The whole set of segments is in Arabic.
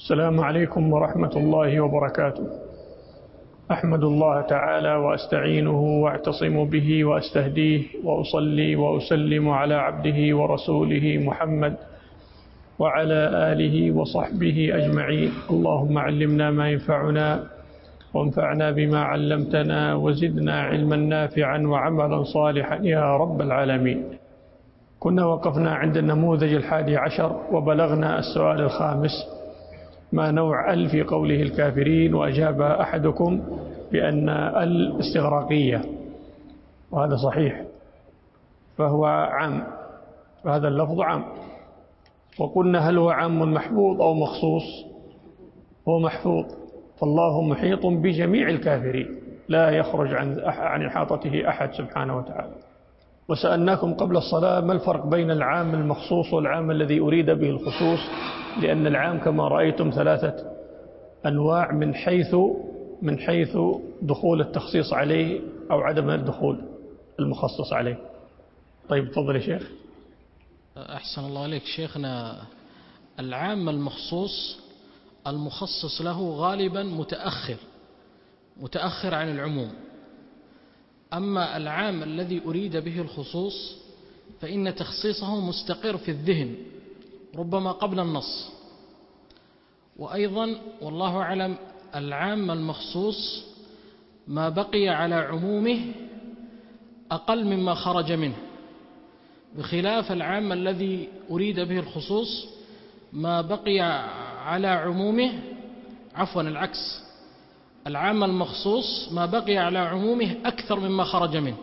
السلام عليكم ورحمة الله وبركاته. أحمد الله تعالى وأستعينه وأعتصم به وأستهديه وأصلي وأسلم على عبده ورسوله محمد وعلى آله وصحبه أجمعين. اللهم علمنا ما ينفعنا وانفعنا بما علمتنا وزدنا علما نافعا وعملا صالحا يا رب العالمين. كنا وقفنا عند النموذج 11 وبلغنا السؤال الخامس: ما نوع ال في قوله الكافرين؟ وأجاب أحدكم بأن ال استغراقية، وهذا صحيح، فهو عام، فهذا اللفظ عام. وقلنا هل هو عام محفوظ أو مخصوص؟ هو محفوظ، فالله محيط بجميع الكافرين لا يخرج عن إحاطته أحد سبحانه وتعالى. وسألناكم قبل الصلاة ما الفرق بين العام المخصوص والعام الذي أريد به الخصوص، لأن العام كما رأيتم 3 أنواع من حيث دخول التخصيص عليه أو عدم الدخول المخصص عليه. طيب تفضل يا شيخ. أحسن الله عليك شيخنا. العام المخصص له غالبا متأخر عن العموم. أما العام الذي أريد به الخصوص فإن تخصيصه مستقر في الذهن ربما قبل النص. وأيضا والله أعلم العام المخصوص ما بقي على عمومه أقل مما خرج منه، بخلاف العام الذي أريد به الخصوص ما بقي على عمومه، عفوا العكس، العام المخصوص ما بقي على عمومه أكثر مما خرج منه،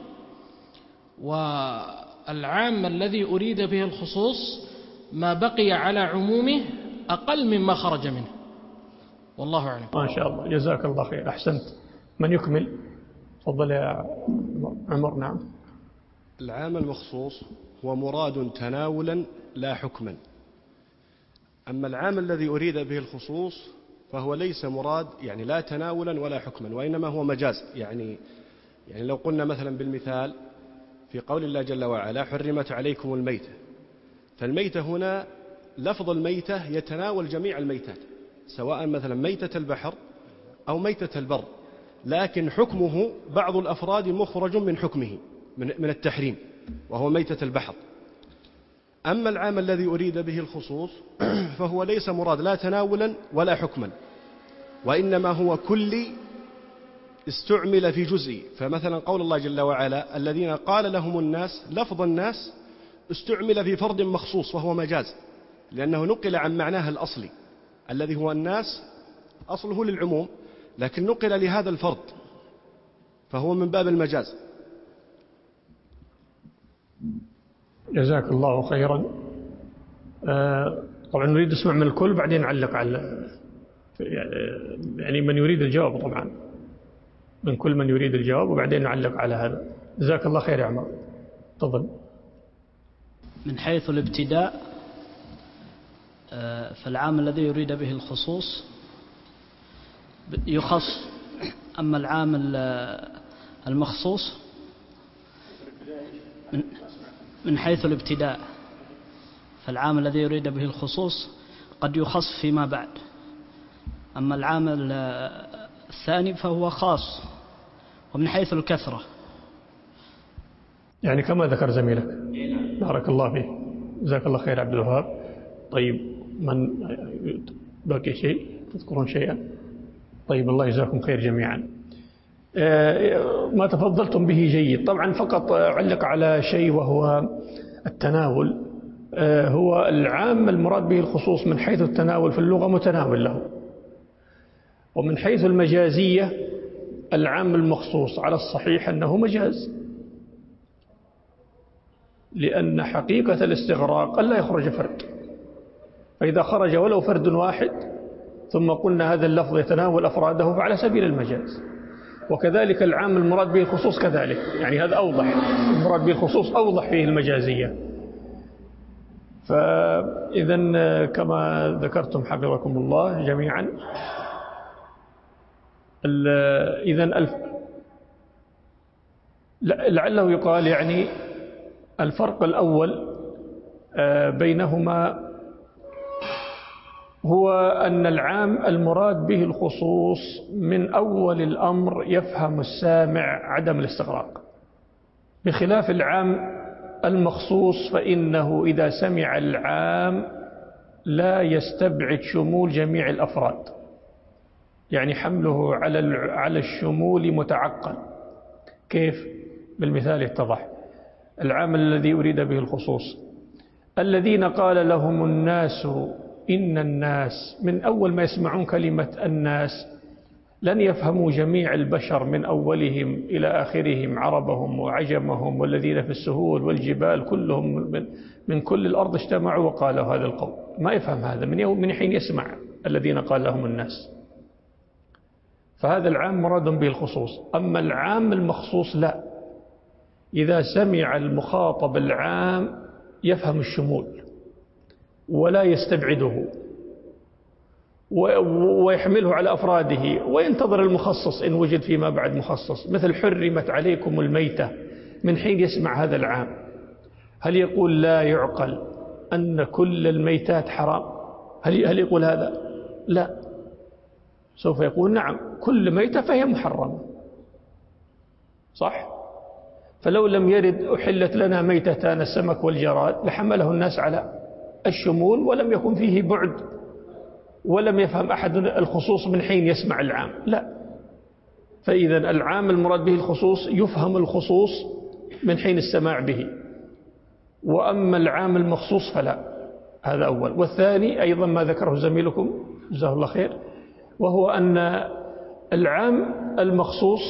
والعام الذي أريد به الخصوص ما بقي على عمومه أقل مما خرج منه، والله أعلم. ما شاء الله، جزاك الله خير، أحسنت. من يكمل؟ تفضل يا عمر. نعم. العام المخصوص هو مراد تناولا لا حكما. أما العام الذي أريد به الخصوص فهو ليس مراد، يعني لا تناولا ولا حكما، وإنما هو مجاز. يعني لو قلنا مثلا بالمثال في قول الله جل وعلا: حرمت عليكم الميتة، فالميتة هنا لفظ الميتة يتناول جميع الميتات، سواء مثلا ميتة البحر أو ميتة البر، لكن حكمه بعض الأفراد مخرج من حكمه من التحريم، وهو ميتة البحر. أما العام الذي أريد به الخصوص فهو ليس مراد لا تناولا ولا حكما، وإنما هو كلي استعمل في جزئي. فمثلا قول الله جل وعلا: الذين قال لهم الناس، لفظ الناس استعمل في فرد مخصوص وهو مجاز، لأنه نقل عن معناه الأصلي الذي هو الناس، أصله للعموم، لكن نقل لهذا الفرد فهو من باب المجاز. جزاك الله خيرا. طبعا نريد نسمع من الكل، بعدين نعلق على يعني من يريد الجواب، طبعا من كل من يريد الجواب، وبعدين نعلق على هذا. جزاك الله خير يا عمر، تفضل. من حيث الابتداء فالعام الذي يريد به الخصوص يخص. أما العام المخصوص من حيث الابتداء فالعام الذي يريد به الخصوص قد يخص فيما بعد. أما العام الثاني فهو خاص. ومن حيث الكثرة يعني كما ذكر زميلك، بارك الله فيه، جزاك الله خير عبد الوهاب. طيب من باقي شيء تذكرون شيئا؟ طيب الله يجزاكم خير جميعا. ما تفضلتم به جيد. طبعا فقط علق على شيء وهو التناول. هو العام المراد به الخصوص من حيث التناول في اللغة متناول له، ومن حيث المجازية العام المخصوص على الصحيح أنه مجاز، لأن حقيقة الاستغراق ألا يخرج فرد، فإذا خرج ولو فرد واحد ثم قلنا هذا اللفظ يتناول أفراده فعلى سبيل المجاز. وكذلك العام المراد به الخصوص كذلك، يعني هذا أوضح، المراد به الخصوص أوضح فيه المجازية. فإذا كما ذكرتم حفظكم الله جميعا، إذن لعله يقال يعني الفرق الأول بينهما هو أن العام المراد به الخصوص من أول الأمر يفهم السامع عدم الاستغراق، بخلاف العام المخصوص فإنه إذا سمع العام لا يستبعد شمول جميع الأفراد، يعني حمله على الشمول متعقل. كيف؟ بالمثال يتضح. العام الذي أريد به الخصوص الذين قال لهم الناس إن الناس، من أول ما يسمعون كلمة الناس لن يفهموا جميع البشر من أولهم إلى آخرهم، عربهم وعجمهم والذين في السهول والجبال كلهم من كل الأرض اجتمعوا وقالوا هذا القول. ما يفهم هذا من حين يسمع الذين قال لهم الناس. فهذا العام مراد به الخصوص. أما العام المخصوص لا، إذا سمع المخاطب العام يفهم الشمول ولا يستبعده ويحمله على أفراده وينتظر المخصص إن وجد فيما بعد مخصص. مثل حرمت عليكم الميتة، من حين يسمع هذا العام هل يقول لا يعقل أن كل الميتات حرام؟ هل يقول هذا؟ لا، سوف يقول نعم كل ميتة فهي محرمة، صح؟ فلو لم يرد أحلت لنا ميتتان السمك والجراد لحمله الناس على الشمول ولم يكن فيه بعد، ولم يفهم أحد الخصوص من حين يسمع العام. لا، فإذا العام المراد به الخصوص يفهم الخصوص من حين السماع به، وأما العام المخصوص فلا. هذا أول. والثاني أيضا ما ذكره زميلكم جزاه الله خير، وهو أن العام المخصوص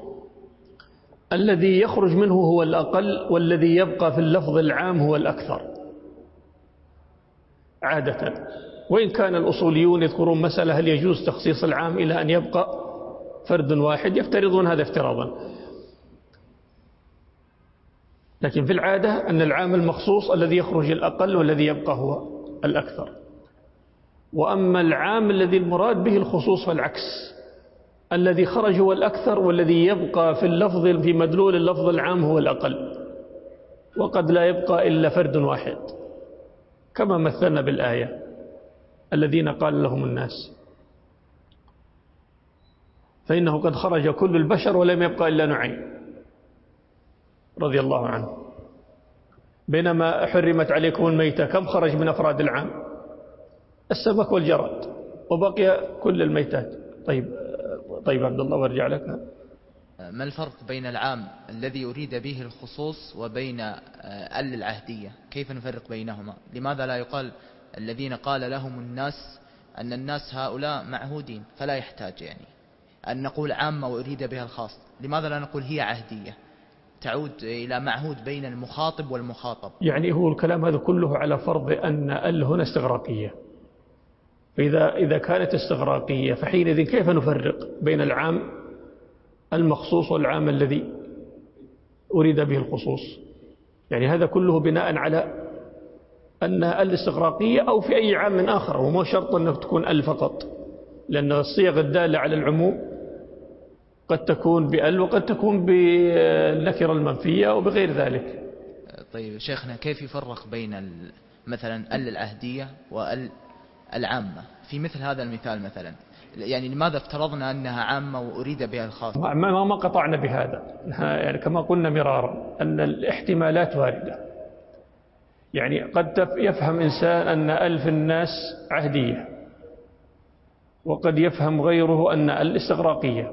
الذي يخرج منه هو الأقل والذي يبقى في اللفظ العام هو الأكثر عادة. وإن كان الأصوليون يذكرون مسألة هل يجوز تخصيص العام إلى أن يبقى فرد واحد، يفترضون هذا افتراضا، لكن في العادة أن العام المخصوص الذي يخرج الأقل والذي يبقى هو الأكثر. وأما العام الذي المراد به الخصوص فالعكس، الذي خرج هو الأكثر والذي يبقى في اللفظ في مدلول اللفظ العام هو الأقل، وقد لا يبقى إلا فرد واحد كما مثلنا بالآية الذين قال لهم الناس، فإنه قد خرج كل البشر ولم يبقى إلا نوعين رضي الله عنه. بينما حرمت عليكم الميتة كم خرج من أفراد العام؟ السمك والجراد، وبقي كل الميتات. طيب عبد الله وارجع لك. ما الفرق بين العام الذي يريد به الخصوص وبين العهدية؟ كيف نفرق بينهما؟ لماذا لا يقال الذين قال لهم الناس أن الناس هؤلاء معهودين فلا يحتاج يعني أن نقول عامة وأريد بها الخاص؟ لماذا لا نقول هي عهدية تعود إلى معهود بين المخاطب والمخاطب؟ يعني هو الكلام هذا كله على فرض أن هنا استغراقية. فإذا كانت استغراقية فحينئذ كيف نفرق بين العام المخصوص والعام الذي أريد به الخصوص؟ يعني هذا كله بناء على أن الاستغراقية أو في أي عام من آخر، وما شرط أنه تكون فقط، لأن الصيغ الدالة على العموم قد تكون بأل وقد تكون بالنكرة المنفية وبغير ذلك. طيب شيخنا، كيف يفرق بين مثلا العهدية والعامة في مثل هذا المثال مثلا؟ يعني لماذا افترضنا أنها عامة وأريد بها الخاص؟ ما قطعنا بهذا، يعني كما قلنا مرارا أن الاحتمالات واردة. يعني قد يفهم إنسان أن ألف الناس عهدية، وقد يفهم غيره أن الاستغراقية،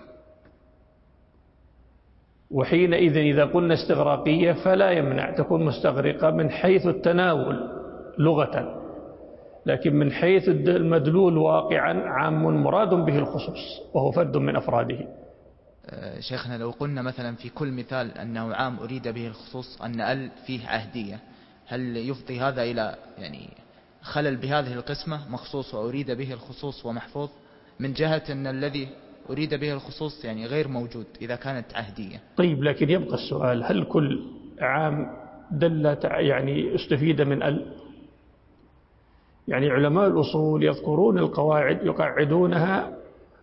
وحينئذ إذا قلنا استغراقية فلا يمنع تكون مستغرقة من حيث التناول لغة، لكن من حيث المدلول واقعا عام مراد به الخصوص وهو فرد من أفراده. شيخنا، لو قلنا مثلا في كل مثال أنه عام أريد به الخصوص أن فيه عهدية، هل يفضي هذا إلى يعني خلل بهذه القسمة مخصوص وأريد به الخصوص ومحفوظ، من جهة أن الذي أريد به الخصوص يعني غير موجود إذا كانت عهدية؟ طيب، لكن يبقى السؤال، هل كل عام يعني استفيد من يعني علماء الأصول يذكرون القواعد يقعدونها،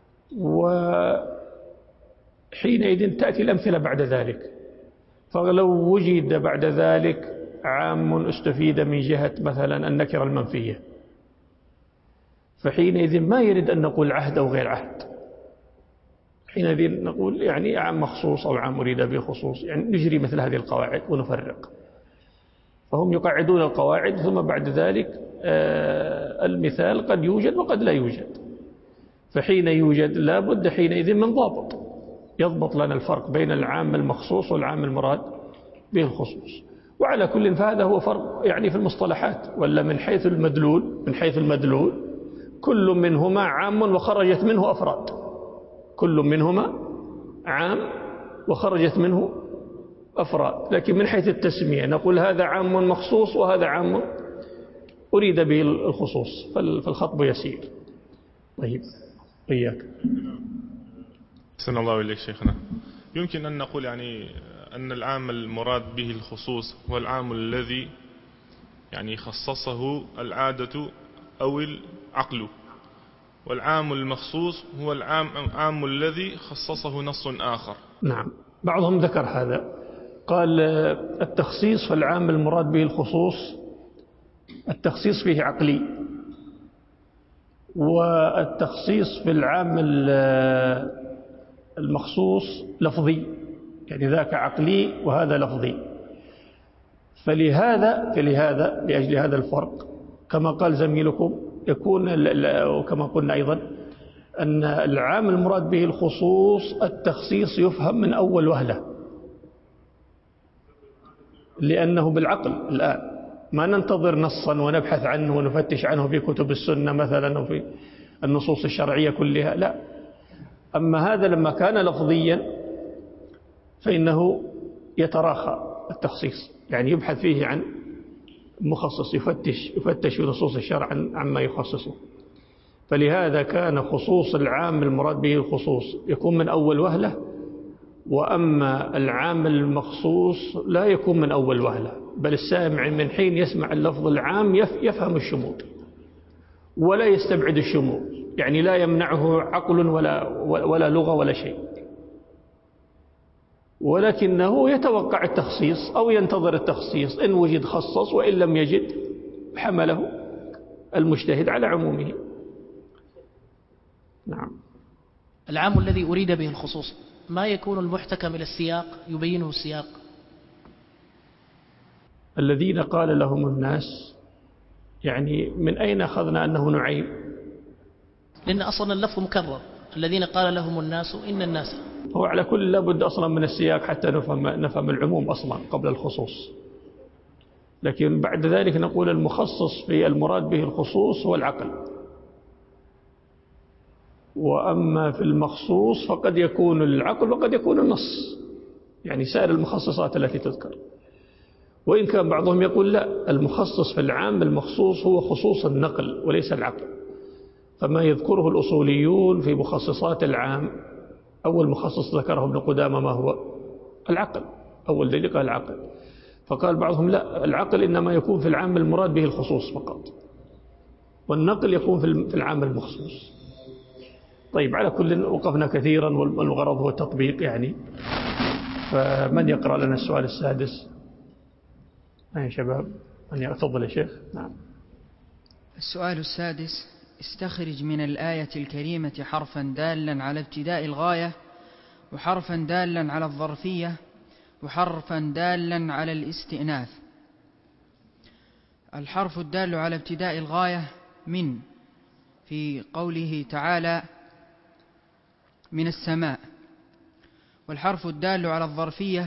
وحينئذ تأتي الأمثلة بعد ذلك. فلو وجد بعد ذلك عام استفيد من جهة مثلا النكرة المنفية، فحينئذ ما يرد أن نقول عهد أو غير عهد، حينئذ نقول يعني عام مخصوص أو عام أريد به خصوص، يعني نجري مثل هذه القواعد ونفرق. فهم يقعدون القواعد ثم بعد ذلك المثال قد يوجد وقد لا يوجد، فحين يوجد لا بد حينئذ من ضابط يضبط لنا الفرق بين العام المخصوص والعام المراد به الخصوص. وعلى كل فهذا هو فرق يعني في المصطلحات، ولا من حيث المدلول كل منهما عام وخرجت منه أفراد، كل منهما عام وخرجت منه أفراد، لكن من حيث التسمية نقول هذا عام مخصوص وهذا عام أريد به الخصوص، فالخطب يسير. طيب إياك. أحسن الله إليك شيخنا. يمكن أن نقول يعني أن العام المراد به الخصوص هو العام الذي يعني خصصه العادة أو العقل، والعام المخصوص هو العام الذي خصصه نص آخر. نعم، بعضهم ذكر هذا، قال التخصيص في العام المراد به الخصوص التخصيص فيه عقلي، والتخصيص في العام المخصوص لفظي، يعني ذاك عقلي وهذا لفظي. فلهذا لأجل هذا الفرق كما قال زميلكم يكون، وكما قلنا أيضا أن العام المراد به الخصوص التخصيص يفهم من أول وهلة، لأنه بالعقل. الآن ما ننتظر نصا ونبحث عنه ونفتش عنه في كتب السنة مثلا وفي النصوص الشرعية كلها، لا. أما هذا لما كان لفظيا فإنه يتراخى التخصيص، يعني يبحث فيه عن مخصص، يفتش في نصوص الشرع عما يخصصه. فلهذا كان خصوص العام المراد به الخصوص يكون من أول وهلة، وأما العام المخصوص لا يكون من أول وهلة، بل السامع من حين يسمع اللفظ العام يفهم الشمول ولا يستبعد الشمول، يعني لا يمنعه عقل ولا لغة ولا شيء، ولكنه يتوقع التخصيص أو ينتظر التخصيص، إن وجد خصص وإن لم يجد حمله المجتهد على عمومه. نعم. العام الذي أريد به الخصوص ما يكون المحتكم إلى السياق يبينه السياق. الذين قال لهم الناس، يعني من أين أخذنا أنه نوعين؟ لأن أصلا اللفظ مكرر، الذين قال لهم الناس إن الناس، هو على كل لابد أصلا من السياق حتى نفهم العموم أصلا قبل الخصوص. لكن بعد ذلك نقول المخصص في المراد به الخصوص هو العقل، وأما في المخصوص فقد يكون العقل وقد يكون النص، يعني سائر المخصصات التي تذكر. وإن كان بعضهم يقول لا، المخصص في العام المخصوص هو خصوص النقل وليس العقل. فما يذكره الأصوليون في مخصصات العام، أول مخصص ذكره ابن قدامة ما هو؟ العقل، أول دليل قال العقل. فقال بعضهم لا، العقل إنما يكون في العام المراد به الخصوص فقط، والنقل يكون في العام المخصوص. طيب، على كل وقفنا كثيرا والغرض هو التطبيق يعني. فمن يقرأ لنا السؤال السادس؟ يا شباب، من يتفضل يا شيخ. نعم. السؤال السادس: استخرج من الآية الكريمة حرفا دالا على ابتداء الغاية، وحرفا دالا على الظرفية، وحرفا دالا على الاستئناث. الحرف الدال على ابتداء الغاية من، في قوله تعالى من السماء، والحرف الدال على الظرفية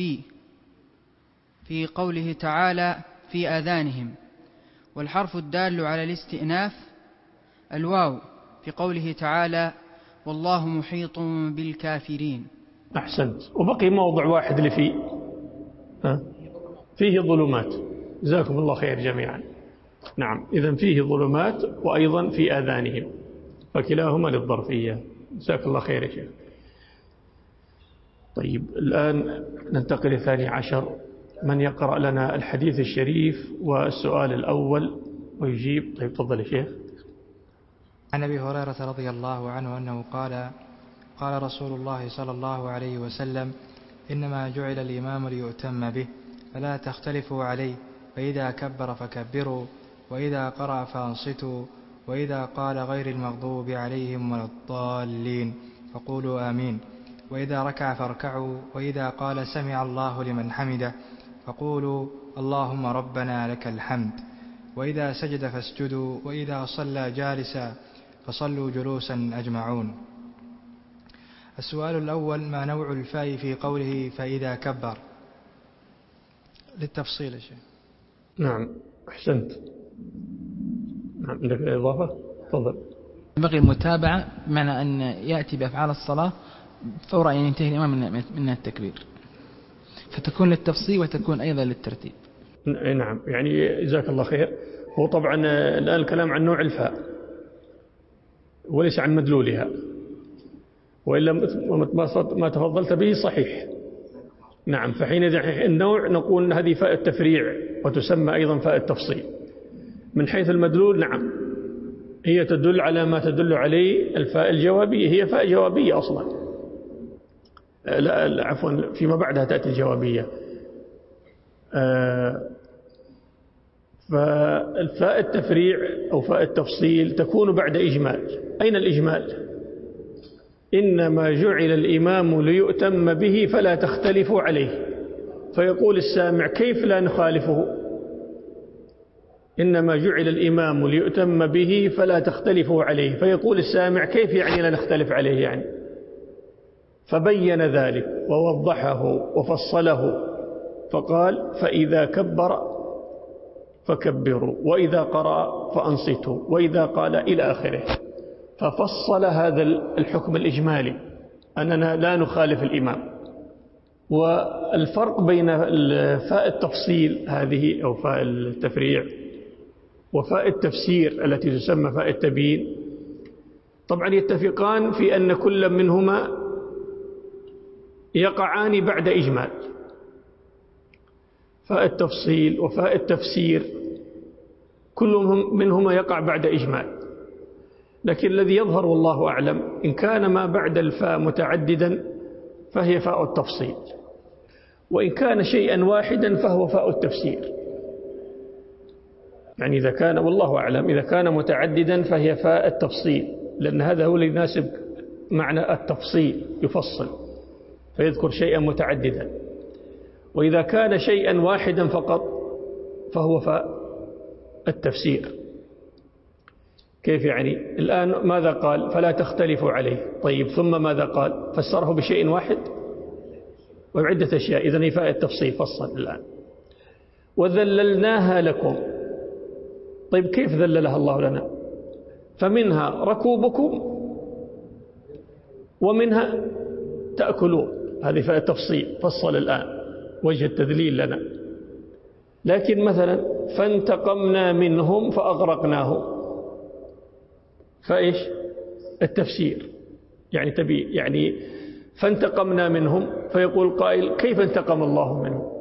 في قوله تعالى في آذانهم، والحرف الدال على الاستئناف الواو في قوله تعالى والله محيط بالكافرين. أحسنت. وبقي موضع واحد اللي فيه ظلمات. جزاكم الله خير جميعا. نعم، إذن فيه ظلمات وأيضا في آذانهم، فكلاهما للظرفية. جزاك الله خير يا شيخ. طيب، الآن ننتقل للثاني عشر. من يقرأ لنا الحديث الشريف والسؤال الأول ويجيب؟ طيب تفضل يا شيخ. عن أبي هريرة رضي الله عنه أنه قال رسول الله صلى الله عليه وسلم: إنما جعل الإمام ليؤتم به فلا تختلفوا عليه، فإذا كبر فكبروا، وإذا قرأ فأنصتوا، وإذا قال غير المغضوب عليهم ولا الضالين فقولوا آمين. وإذا ركع فاركعوا. وإذا قال سمع الله لمن حمده فقولوا اللهم ربنا لك الحمد. وإذا سجد فاسجدوا. وإذا صلى جالسا فصلوا جلوسا أجمعون. السؤال الأول: ما نوع الفاء في قوله فإذا كبر؟ للتفصيل يا شيخ. نعم أحسنت. نعم عندك إضافة؟ تفضل. ينبغي المتابعة بمعنى أن يأتي بأفعال الصلاة فور أن ينتهي الإمام من التكبير، فتكون للتفصيل وتكون أيضا للترتيب. نعم يعني جزاك الله خير. هو طبعا الآن الكلام عن نوع الفاء وليس عن مدلولها، وإلا ما تفضلت به صحيح. نعم، فحين النوع نقول هذه فاء التفريع وتسمى أيضا فاء التفصيل. من حيث المدلول نعم هي تدل على ما تدل عليه الفاء الجوابية، هي فاء جوابية أصلا، لا عفوا فيما بعدها تأتي الجوابية. فالفاء التفريع أو فاء التفصيل تكون بعد إجمال. أين الإجمال؟ إنما جعل الإمام ليؤتم به فلا تختلفوا عليه، فيقول السامع كيف لا نخالفه؟ إنما جعل الإمام ليؤتم به فلا تختلفوا عليه، فيقول السامع كيف يعني لا نختلف عليه يعني؟ فبين ذلك ووضحه وفصله فقال فإذا كبر فكبروا وإذا قرأ فأنصتوا وإذا قال إلى آخره. ففصل هذا الحكم الإجمالي أننا لا نخالف الإمام. والفرق بين فاء التفصيل هذه أو فاء التفريع وفاء التفسير التي تسمى فاء التبيين، طبعا يتفقان في أن كل منهما يقعان بعد إجمال. فاء التفصيل وفاء التفسير كل منهما يقع بعد إجمال، لكن الذي يظهر والله أعلم إن كان ما بعد الفاء متعددا فهي فاء التفصيل، وإن كان شيئا واحدا فهو فاء التفسير. يعني إذا كان والله أعلم إذا كان متعددا فهي فاء التفصيل، لأن هذا هو اللي يناسب معنى التفصيل، يفصل فيذكر شيئا متعددا. وإذا كان شيئا واحدا فقط فهو فاء التفسير. كيف يعني؟ الآن ماذا قال؟ فلا تختلفوا عليه. طيب ثم ماذا قال؟ فسره بشيء واحد وعدة أشياء. إذن فاء التفصيل فصل الآن. وذللناها لكم. طيب كيف ذللها الله لنا؟ فمنها ركوبكم ومنها تأكلون. هذه فاء التفصيل فصل الآن وجه التذليل لنا. لكن مثلا فانتقمنا منهم فأغرقناهم، فإيش التفسير؟ يعني فانتقمنا منهم، فيقول قائل كيف انتقم الله منهم؟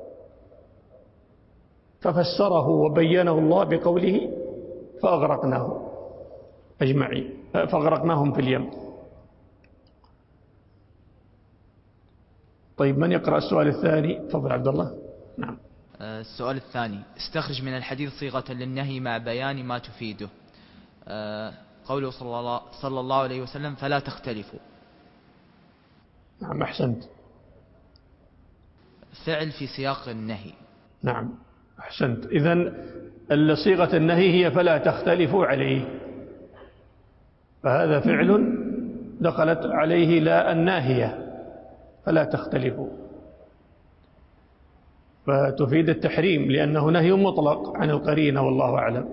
ففسره وبينه الله بقوله فأغرقناهم أجمعين، فأغرقناهم في اليم. طيب من يقرأ السؤال الثاني؟ تفضل عبد الله. نعم. السؤال الثاني: استخرج من الحديث صيغة للنهي مع بيان ما تفيده. قوله صلى الله عليه وسلم فلا تختلفوا. نعم أحسنت. فعل في سياق النهي. نعم أحسنت. إذن صيغة النهي هي فلا تختلفوا عليه، فهذا فعل دخلت عليه لا الناهية فلا تختلفوا، فتفيد التحريم لأنه نهي مطلق عن القرينة والله أعلم.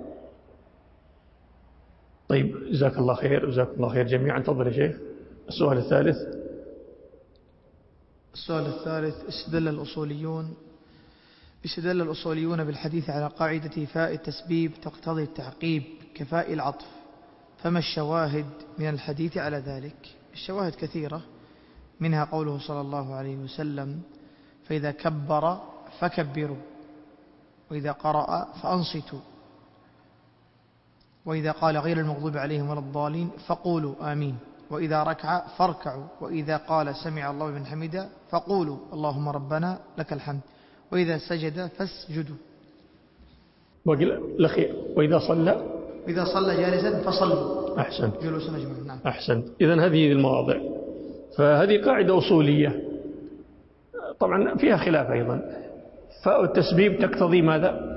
طيب جزاك الله خير. جزاك الله خير جميعا. تفضل يا شيخ. السؤال الثالث. السؤال الثالث: استدل الأصوليون بالحديث على قاعدة فاء التسبيب تقتضي التعقيب كفاء العطف، فما الشواهد من الحديث على ذلك؟ الشواهد كثيرة، منها قوله صلى الله عليه وسلم فإذا كبر فكبروا وإذا قرأ فأنصتوا وإذا قال غير المغضوب عليهم ولا الضالين فقولوا آمين وإذا ركع فاركعوا وإذا قال سمع الله لمن حمده فقولوا اللهم ربنا لك الحمد وإذا سجد فاسجدوا. الأخير وإذا صلى وإذا صلى جالسا فصلوا. أحسنت. جلوسا أجمعين. نعم. أحسنت. إذن هذه المواضع، فهذه قاعدة أصولية طبعا فيها خلاف أيضا. فاء التسبيب تقتضي ماذا؟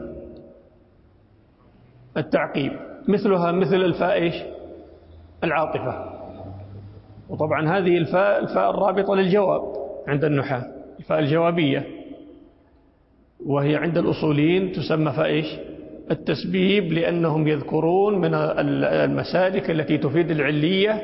التعقيب، مثلها مثل الفاء إيش؟ العاطفة. وطبعا هذه الفاء الرابطة للجواب عند النحاة، الفاء الجوابية، وهي عند الأصوليين تسمى فاء إيش؟ التسبيب، لأنهم يذكرون من المسالك التي تفيد العلية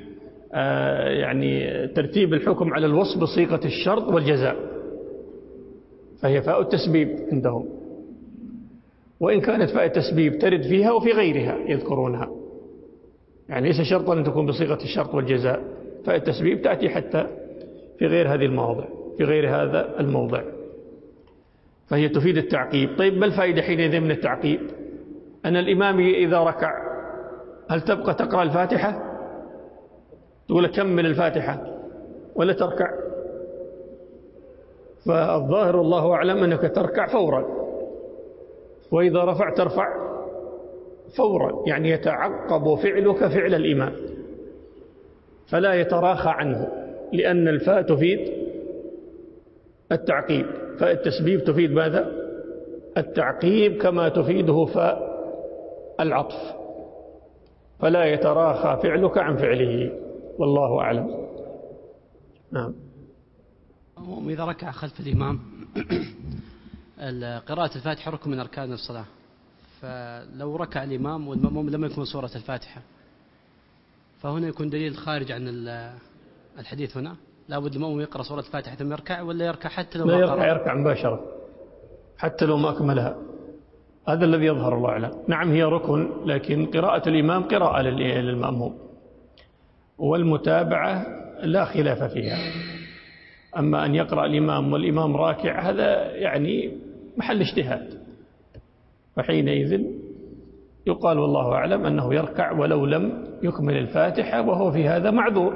يعني ترتيب الحكم على الوصف بصيغة الشرط والجزاء، فهي فاء التسبيب عندهم. وإن كانت فاء التسبيب ترد فيها وفي غيرها يذكرونها، يعني ليس شرطا أن تكون بصيغة الشرط والجزاء، فاء التسبيب تأتي حتى في غير هذه المواضع، في غير هذا الموضع، فهي تفيد التعقيب. طيب ما الفائدة حينئذ من التعقيب؟ أن الإمام إذا ركع هل تبقى تقرأ الفاتحة؟ تقول كمل الفاتحة ولا تركع؟ فالظاهر الله أعلم أنك تركع فورا، وإذا رفع ترفع فورا، يعني يتعقب فعلك فعل الإمام فلا يتراخى عنه، لأن الفاء تفيد التعقيب، فاء التسبيب تفيد ماذا؟ التعقيب، كما تفيده فاء العطف، فلا يتراخى فعلك عن فعله، والله أعلم. نعم. وإذا ركع خلف الإمام قراءة الفاتحة ركن من أركان الصلاة، فلو ركع الإمام والمأموم لم يكن سورة الفاتحة فهنا يكون دليل خارج عن الحديث. هنا لا بد المأموم يقرأ سورة الفاتحة ثم يركع، ولا يركع حتى لو ما قرأ؟ لا يركع مباشرة حتى لو ما أكملها، هذا الذي يظهر الله أعلم. نعم هي ركن، لكن قراءة الإمام قراءة للمأموم، والمتابعة لا خلاف فيها. أما أن يقرأ الإمام والإمام راكع هذا يعني محل اجتهاد، فحينئذ يقال والله أعلم أنه يركع ولو لم يكمل الفاتحة، وهو في هذا معذور.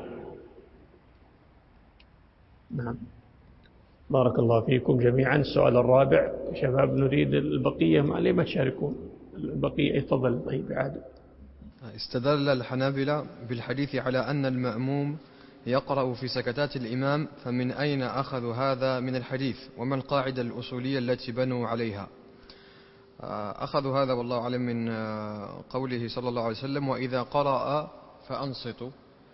نعم. بارك الله فيكم جميعا. السؤال الرابع شباب، نريد البقية، ما ليه ما تشاركون البقية؟ تفضل. طيب عادل. استدل الحنابلة بالحديث على أن المأموم يقرأ في سكتات الإمام، فمن أين أخذوا هذا من الحديث؟ وما القاعدة الأصولية التي بنوا عليها؟ أخذوا هذا والله أعلم من قوله صلى الله عليه وسلم: وإذا قرأ فأنصتوا.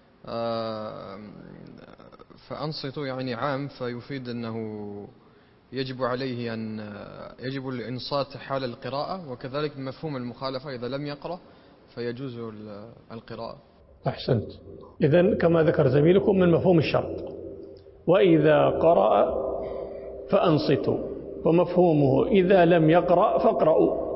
فأنصتوا يعني عام، فيفيد أنه يجب عليه أن يجب الإنصات حال القراءة، وكذلك مفهوم المخالفة إذا لم يقرأ فيجوز القراءة. أحسنت. إذن كما ذكر زميلكم من مفهوم الشرط، وإذا قرأ فأنصتوا، فمفهومه إذا لم يقرأ فاقرأوا.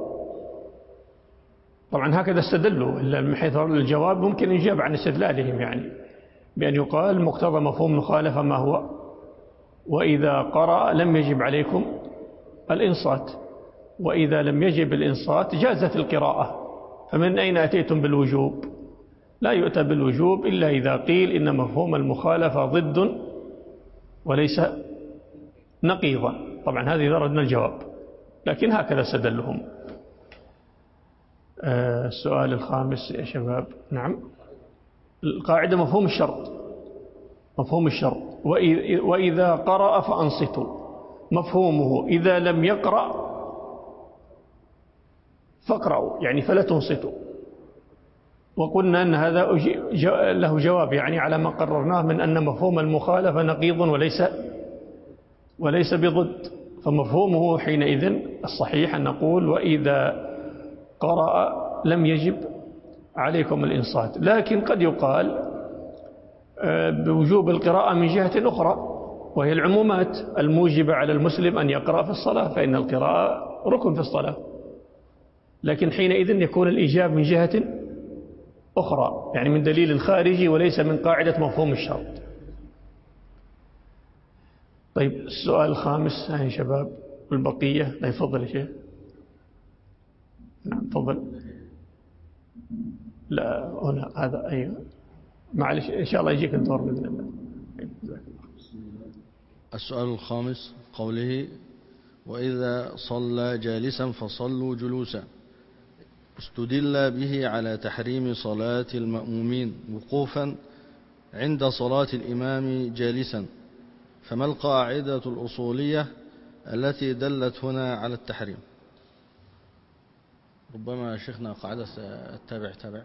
طبعا هكذا استدلوا، من حيث الجواب ممكن يجاب عن استدلالهم، يعني بأن يقال مقتضى مفهوم المخالفة ما هو؟ وإذا قرأ لم يجب عليكم الإنصات، وإذا لم يجب الإنصات جازت القراءة، فمن أين أتيتم بالوجوب؟ لا يؤتى بالوجوب إلا إذا قيل إن مفهوم المخالفة ضد وليس نقيضا. طبعا هذه ردنا الجواب، لكن هكذا استدلهم. السؤال الخامس يا شباب. نعم. القاعدة مفهوم الشرط، مفهوم الشرط. وإذا قرأ فأنصتوا، مفهومه إذا لم يقرأ فاقرأوا، يعني فلا تنصتوا. وقلنا أن هذا له جواب، يعني على ما قررناه من أن مفهوم المخالفة نقيض وليس بضد، فمفهومه حينئذ الصحيح أن نقول وإذا قرأ لم يجب عليكم الإنصات. لكن قد يقال بوجوب القراءة من جهة أخرى، وهي العمومات الموجبة على المسلم أن يقرأ في الصلاة، فإن القراءة ركن في الصلاة. لكن حينئذ يكون الإيجاب من جهة أخرى، يعني من دليل خارجي وليس من قاعدة مفهوم الشرط. طيب السؤال الخامس يا شباب والبقية. لا يفضل يا شيخ. نعم تفضل. لا هنا هذا أيوه معلش إن شاء الله يجيك الدور بإذن الله. السؤال الخامس قوله: وإذا صلى جالسا فصلوا جلوسا. استدل به على تحريم صلاة المأمومين وقوفا عند صلاة الإمام جالسا، فما القاعدة الأصولية التي دلت هنا على التحريم؟ ربما شيخنا قاعدة التابع.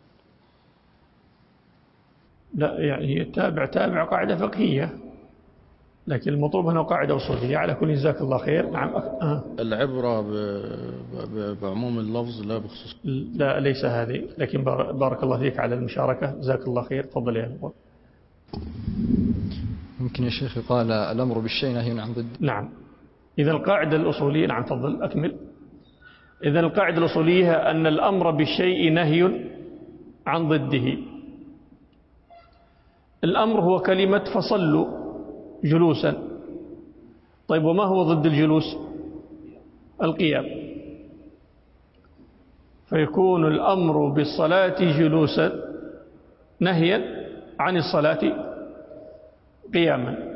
لا يعني تابع قاعدة فقهية، لكن المطلوب هنا قاعدة أصولية. على كل جزاك الله خير. نعم. العبرة بعموم اللفظ لا بخصوص. لا ليس هذه، لكن بارك الله فيك على المشاركة، جزاك الله خير. تفضل يا أخوة. ممكن يا شيخ يقال الأمر بالشيء نهي عن ضد. نعم. إذا القاعدة الأصولية، نعم تفضل أكمل. إذا القاعدة الأصولية أن الأمر بالشيء نهي عن ضده. الأمر هو كلمة فصلوا جلوسا. طيب وما هو ضد الجلوس؟ القيام. فيكون الأمر بالصلاة جلوسا نهيا عن الصلاة قياما.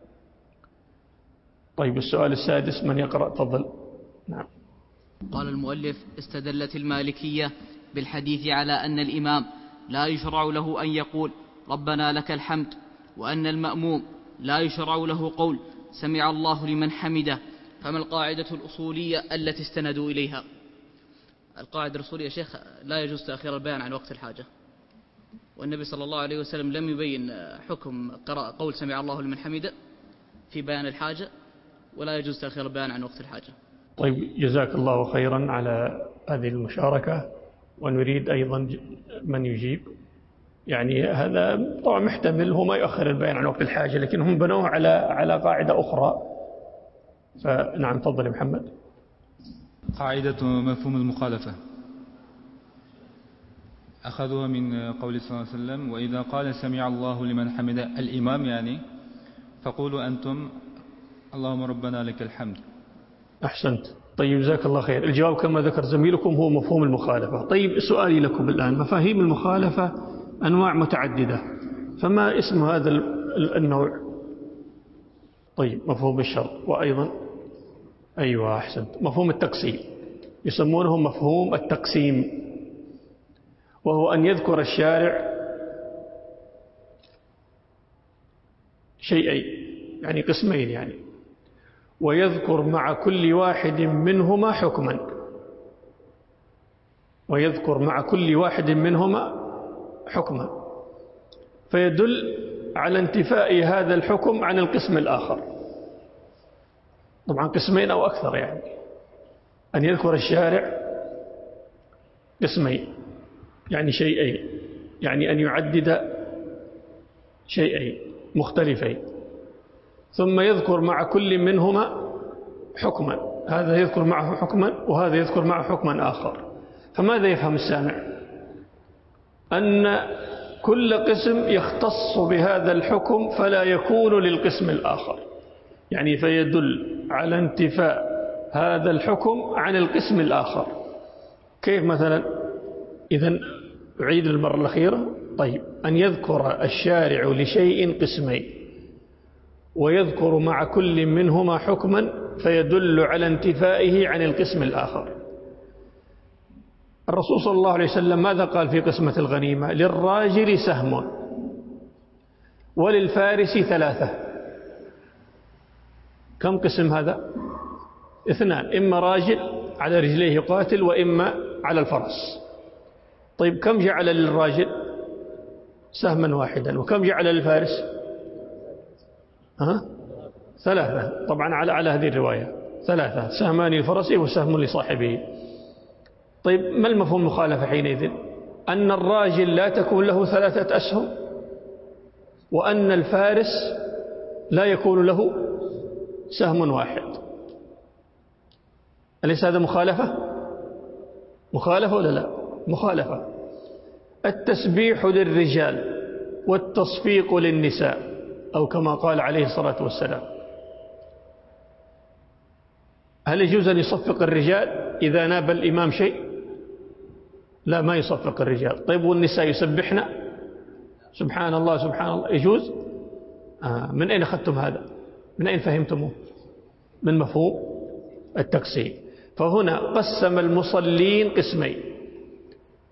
طيب السؤال السادس من يقرأ؟ تفضل. نعم. قال المؤلف: استدلت المالكية بالحديث على أن الإمام لا يشرع له أن يقول ربنا لك الحمد، وأن المأموم لا يشرع له قول سمع الله لمن حمده، فما القاعدة الأصولية التي استندوا إليها؟ القاعدة الأصولية يا شيخ لا يجوز تأخير البيان عن وقت الحاجة، والنبي صلى الله عليه وسلم لم يبين حكم قول سمع الله لمن حمده في بيان الحاجة، ولا يجوز تأخير البيان عن وقت الحاجة. طيب جزاك الله خيرا على هذه المشاركة، ونريد أيضا من يجيب. يعني هذا طبعا محتمل، هو ما يؤخر البيان عن وقت الحاجة، لكن هم بنوه على قاعدة أخرى. فنعم تفضل يا محمد. قاعدة مفهوم المخالفة أخذوها من قول صلى الله عليه وسلم: وإذا قال سمع الله لمن حمد الإمام يعني فقولوا أنتم اللهم ربنا لك الحمد. أحسنت. طيب جزاك الله خير. الجواب كما ذكر زميلكم هو مفهوم المخالفة. طيب سؤالي لكم الآن: مفاهيم المخالفة أنواع متعددة، فما اسم هذا النوع؟ طيب مفهوم الشرط، وأيضا أيوة أحسنت، مفهوم التقسيم، يسمونه مفهوم التقسيم، وهو أن يذكر الشارع شيئين، يعني قسمين يعني، ويذكر مع كل واحد منهما حكما، ويذكر مع كل واحد منهما حكما، فيدل على انتفاء هذا الحكم عن القسم الآخر. طبعا قسمين أو أكثر، يعني أن يذكر الشارع قسمين يعني شيئين، يعني أن يعدد شيئين مختلفين، ثم يذكر مع كل منهما حكما، هذا يذكر معه حكما وهذا يذكر معه حكما آخر. فماذا يفهم السامع؟ أن كل قسم يختص بهذا الحكم فلا يكون للقسم الآخر، يعني فيدل على انتفاء هذا الحكم عن القسم الآخر. كيف مثلا؟ إذن أعيد المرة الأخيرة. طيب أن يذكر الشارع لشيء قسمين ويذكر مع كل منهما حكما فيدل على انتفائه عن القسم الآخر. الرسول صلى الله عليه وسلم ماذا قال في قسمة الغنيمة؟ للراجل سهم وللفارس 3. كم قسم هذا؟ 2، إما راجل على رجليه يقاتل وإما على الفرس. طيب كم جعل للراجل؟ سهما واحدا. وكم جعل للفارس؟ 3. طبعا على هذه الرواية 3 سهمان للفرس وسهم لصاحبه. طيب ما المفهوم المخالفة حينئذ؟ أن الراجل لا تكون له 3 أسهم، وأن الفارس لا يكون له سهم واحد. أليس هذا مخالفة؟ مخالفة ولا لا؟ مخالفة. التسبيح للرجال والتصفيق للنساء، أو كما قال عليه الصلاة والسلام. هل يجوز أن يصفق الرجال إذا ناب الإمام شيء؟ لا، ما يصفق الرجال. طيب والنساء يسبحن سبحان الله سبحان الله، يجوز؟ من أين أخذتم هذا؟ من أين فهمتموه؟ من مفهوم التقسيم. فهنا قسم المصلين قسمين: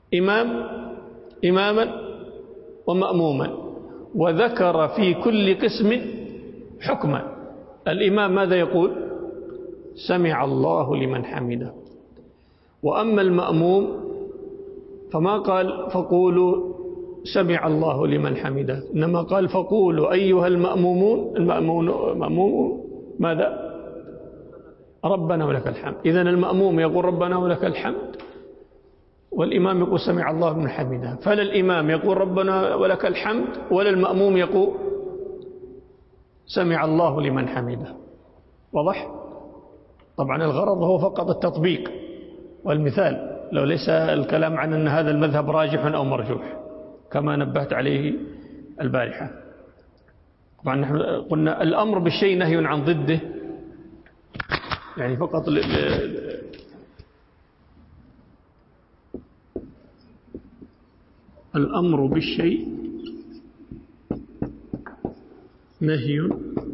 إماما ومأموما، وذكر في كل قسم حكما. الإمام ماذا يقول؟ سمع الله لمن حمده. وأما المأموم فما قال فقولوا سمع الله لمن حمده، إنما قال فقولوا أيها المأمومون ماذا؟ ربنا ولك الحمد. إذن المأموم يقول ربنا ولك الحمد، والإمام يقول سمع الله لمن حمده. فلا الإمام يقول ربنا ولك الحمد ولا المأموم يقول سمع الله لمن حمده. واضح؟ طبعا الغرض هو فقط التطبيق والمثال، لو ليس الكلام عن أن هذا المذهب راجح أو مرجوح كما نبهت عليه البارحة. طبعا نحن قلنا الأمر بالشيء نهي عن ضده، يعني فقط الأمر بالشيء نهي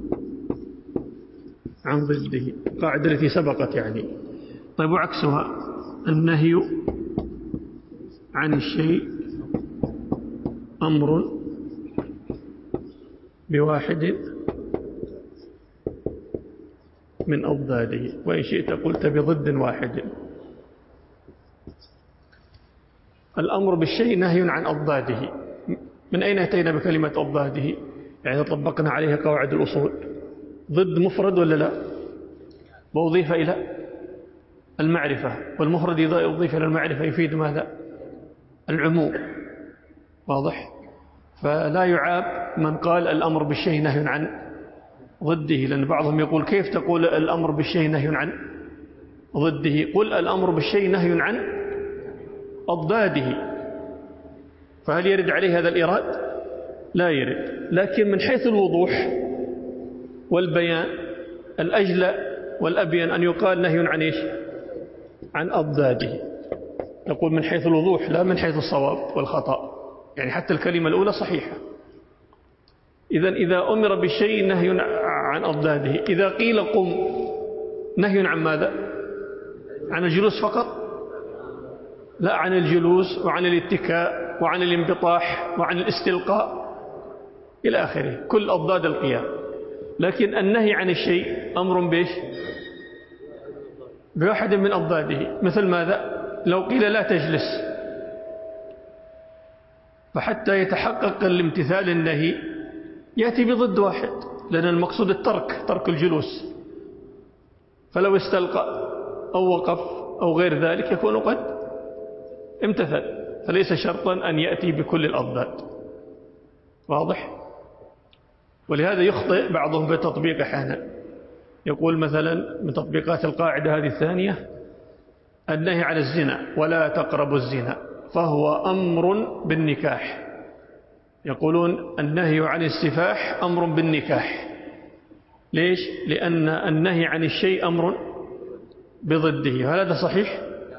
عن ضده، القاعدة التي سبقت يعني. طيب وعكسها النهي عن الشيء أمر بواحد من أضداده، وإن شئت قلت بضد واحد. الأمر بالشيء نهي عن أضداده. من أين أتينا بكلمة أضداده؟ يعني طبقنا عليها قواعد الأصول. ضد مفرد ولا لا؟ وأضيف إلى المعرفة، والمفرد إذا أضيف إلى المعرفة يفيد ماذا؟ العموم. واضح؟ فلا يعاب من قال الأمر بالشيء نهي عن ضده، لأن بعضهم يقول كيف تقول الأمر بالشيء نهي عن ضده؟ قل الأمر بالشيء نهي عن أضداده. فهل يرد عليه هذا الإيراد؟ لا يرد. لكن من حيث الوضوح والبيان الأجلى والأبين أن يقال نهي عن إيش؟ عن أضداده. نقول من حيث الوضوح لا من حيث الصواب والخطأ، يعني حتى الكلمة الأولى صحيحة. إذا أمر بالشيء نهي عن أضداده. إذا قيل قم نهي عن ماذا؟ عن الجلوس فقط؟ لا، عن الجلوس وعن الاتكاء وعن الانبطاح وعن الاستلقاء إلى آخره، كل أضداد القيام. لكن النهي عن الشيء أمر بإيش؟ بواحد من أضداده. مثل ماذا؟ لو قيل لا تجلس، فحتى يتحقق الامتثال النهي يأتي بضد واحد، لأن المقصود ترك الجلوس. فلو استلقى أو وقف أو غير ذلك يكون قد امتثل، فليس شرطا أن يأتي بكل الأضداد. واضح؟ ولهذا يخطئ بعضهم بالتطبيق أحيانا، يقول مثلا من تطبيقات القاعدة هذه الثانية النهي عن الزنا ولا تقربوا الزنا، فهو أمر بالنكاح. يقولون النهي عن السفاح أمر بالنكاح. ليش؟ لأن النهي عن الشيء أمر بضده. هل هذا صحيح؟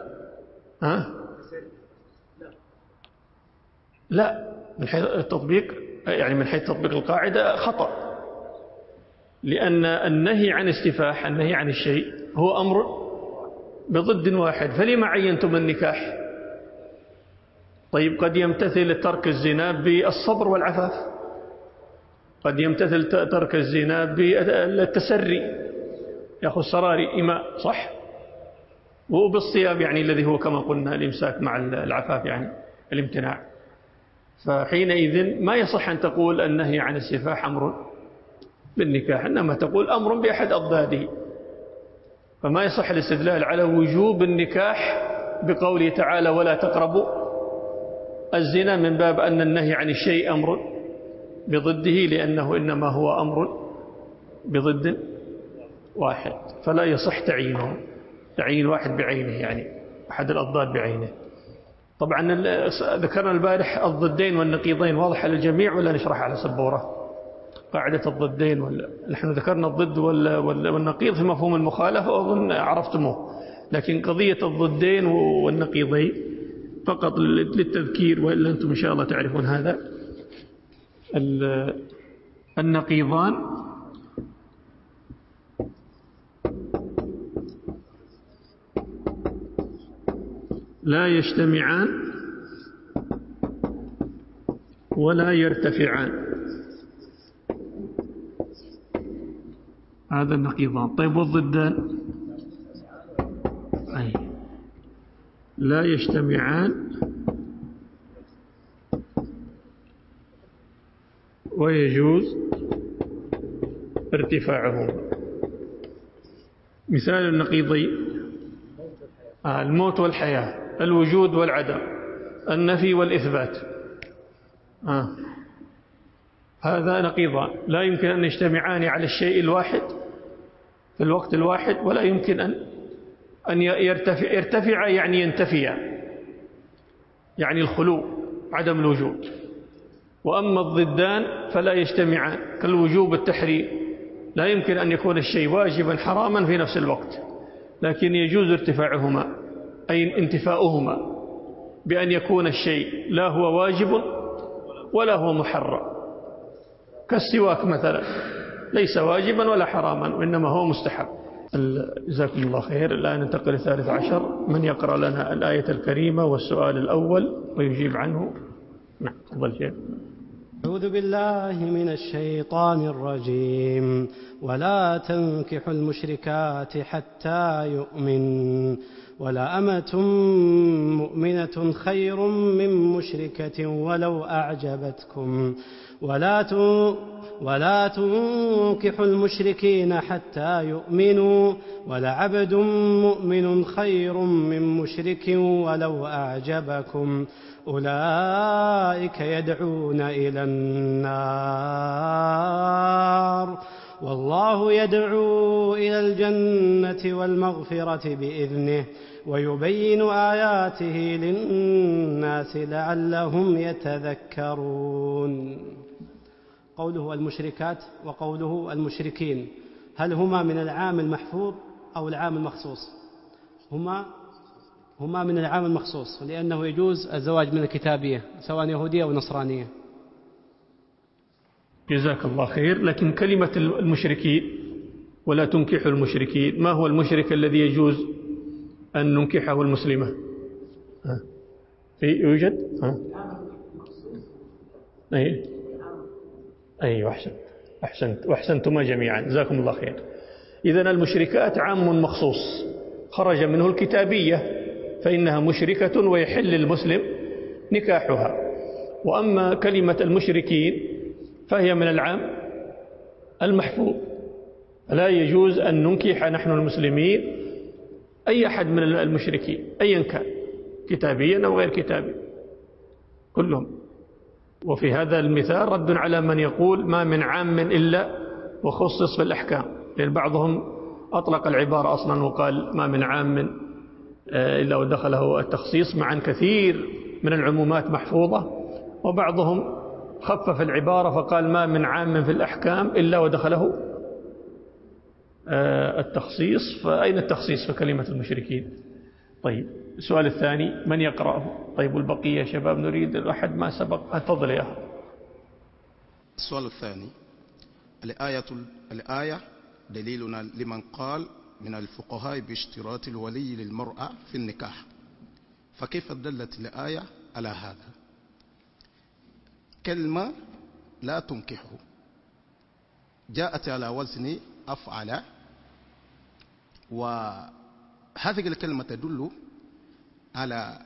لا، من حيث التطبيق، يعني من حيث تطبيق القاعدة خطأ، لأن النهي عن السفاح، النهي عن الشيء، هو أمر بضد واحد. فلما عينتم النكاح؟ طيب قد يمتثل ترك الزنا بالصبر والعفاف، قد يمتثل ترك الزنا بالتسري، يأخذ سراري إماء، صح؟ وبالصيام يعني الذي هو كما قلنا الإمساك مع العفاف، يعني الامتناع. فحينئذ ما يصح أن تقول النهي عن السفاح أمر بالنكاح، إنما تقول أمر بأحد أضداده. فما يصح الاستدلال على وجوب النكاح بقوله تعالى ولا تقربوا الزنا من باب أن النهي عن الشيء أمر بضده، لأنه إنما هو أمر بضد واحد، فلا يصح تعيينه، تعيين واحد بعينه، يعني أحد الأضداد بعينه. طبعا ذكرنا البارح الضدين والنقيضين، واضح للجميع ولا نشرح على سبورة قاعدة الضدين؟ نحن ذكرنا الضد والنقيض في مفهوم المخالفة وأظن عرفتموه، لكن قضية الضدين والنقيضين فقط للتذكير، وإلا أنتم إن شاء الله تعرفون هذا. النقيضان لا يجتمعان ولا يرتفعان، هذا النقيضان. طيب والضدان؟ أي لا يجتمعان ويجوز ارتفاعهما. مثال النقيضين: الموت والحياة، الوجود والعدم، النفي والإثبات. هذا نقيضان لا يمكن أن يجتمعان على الشيء الواحد في الوقت الواحد، ولا يمكن أن يرتفع يعني ينتفيا، يعني الخلو، عدم الوجود. وأما الضدان فلا يجتمعان، كالوجوب والتحريم، لا يمكن أن يكون الشيء واجبا حراما في نفس الوقت، لكن يجوز ارتفاعهما أي انتفاؤهما بأن يكون الشيء لا هو واجب ولا هو محرم، كالسواك مثلا ليس واجبا ولا حراما وإنما هو مستحب. جزاكم الله خير. الآن ننتقل للثالث عشر. من يقرأ لنا الآية الكريمة والسؤال الأول ويجيب عنه؟ نعم تفضل شيخ. أعوذ بالله من الشيطان الرجيم. ولا تنكحوا المشركات حتى يؤمن، ولا أمة مؤمنة خير من مشركة ولو أعجبتكم، ولا تنكحوا المشركين حتى يؤمنوا، ولعبد مؤمن خير من مشرك ولو أعجبكم، أولئك يدعون إلى النار والله يدعو إلى الجنة والمغفرة بإذنه، ويبين آياته للناس لعلهم يتذكرون. قوله المشركات وقوله المشركين، هل هما من العام المحفوظ أو العام المخصوص؟ هما من العام المخصوص، لأنه يجوز الزواج من الكتابية سواء يهودية أو نصرانية. جزاك الله خير. لكن كلمة المشركين ولا تنكحوا المشركين، ما هو المشرك الذي يجوز أن ننكحه المسلمة؟ يوجد؟ أيوة أحسنتما جميعا، جزاكم الله خير. إذن المشركات عام مخصوص خرج منه الكتابية، فإنها مشركة ويحل للمسلم نكاحها. وأما كلمة المشركين فهي من العام المحفوظ، لا يجوز أن ننكح نحن المسلمين أي أحد من المشركين أيا كان، كتابيا أو غير كتابي، كلهم. وفي هذا المثال رد على من يقول ما من عام إلا وخصص في الأحكام، لأن بعضهم أطلق العبارة أصلا وقال ما من عام إلا ودخله التخصيص، مع أن كثير من العمومات محفوظة. وبعضهم خفف العبارة فقال ما من عام في الأحكام إلا ودخله التخصيص. فأين التخصيص في كلمة المشركين؟ طيب السؤال الثاني من يقرأه؟ طيب والبقية يا شباب نريد الأحد ما سبق. تفضل يا أخي. السؤال الثاني: الآية دليلنا لمن قال من الفقهاء باشتراط الولي للمرأة في النكاح، فكيف دلت الآية على هذا؟ كلمة لا تنكحه جاءت على وزن أفعل، وهذه الكلمة تدل على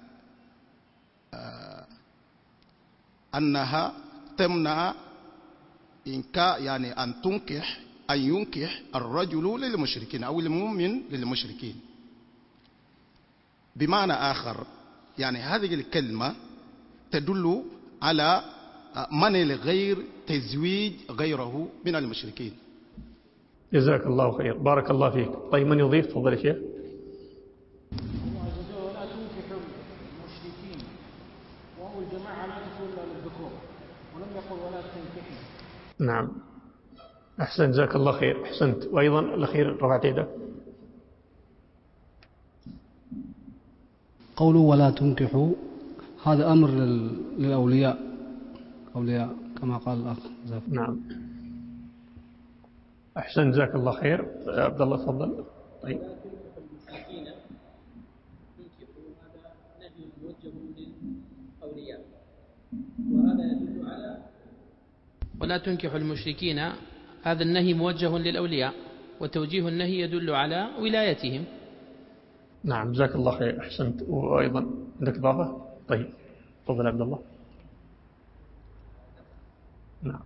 أنها تمنع يعني أن ينكح الرجل للمشركين أو المؤمن للمشركين. بمعنى آخر يعني هذه الكلمة تدل على منع الغير تزويج غيره من المشركين. جزاك الله خير، بارك الله فيك. طيب من يضيف؟ تفضل يا شيخ. ولا تنكحوا المشركين، وهو الجماعة لا تكون للذكور، ولم يقل ولا تنكحوا. نعم أحسن، جزاك الله خير، أحسنت. وأيضا الأخير رفعت يدك. قوله ولا تنكحوا هذا أمر للأولياء، أولياء كما قال الأخ. نعم أحسن، جزاك الله خير. عبد الله تفضل. طيب وهذا يدل على ولا تنكحوا المشركين، هذا النهي موجه للأولياء، وتوجيه النهي يدل على ولايتهم. نعم جزاك الله خير، أحسنت. وأيضا عندك إضافة؟ طيب تفضل عبد الله. نعم.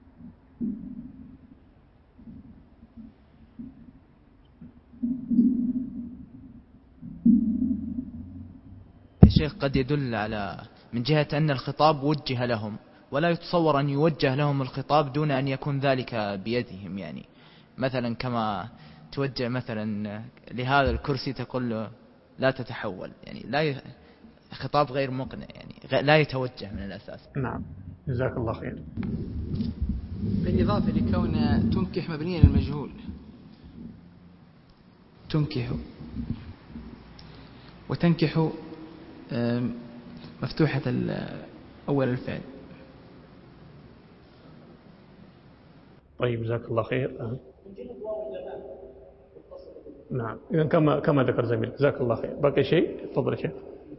الشيخ قد يدل على من جهة أن الخطاب وجه لهم، ولا يتصور أن يوجه لهم الخطاب دون أن يكون ذلك بيدهم، يعني مثلا كما توجه مثلا لهذا الكرسي تقول له لا تتحول، يعني لا خطاب غير مقنع، يعني لا يتوجه من الأساس. نعم جزاك الله خير. بالإضافة لكون تنكح مبنيا للمجهول، تنكح وتنكح مفتوحة أول الفعل. طيب جزاك الله خير. نعم إذا كما ذكر زميل جزاك الله خير. باقي شيء؟ تفضل يا شيخ.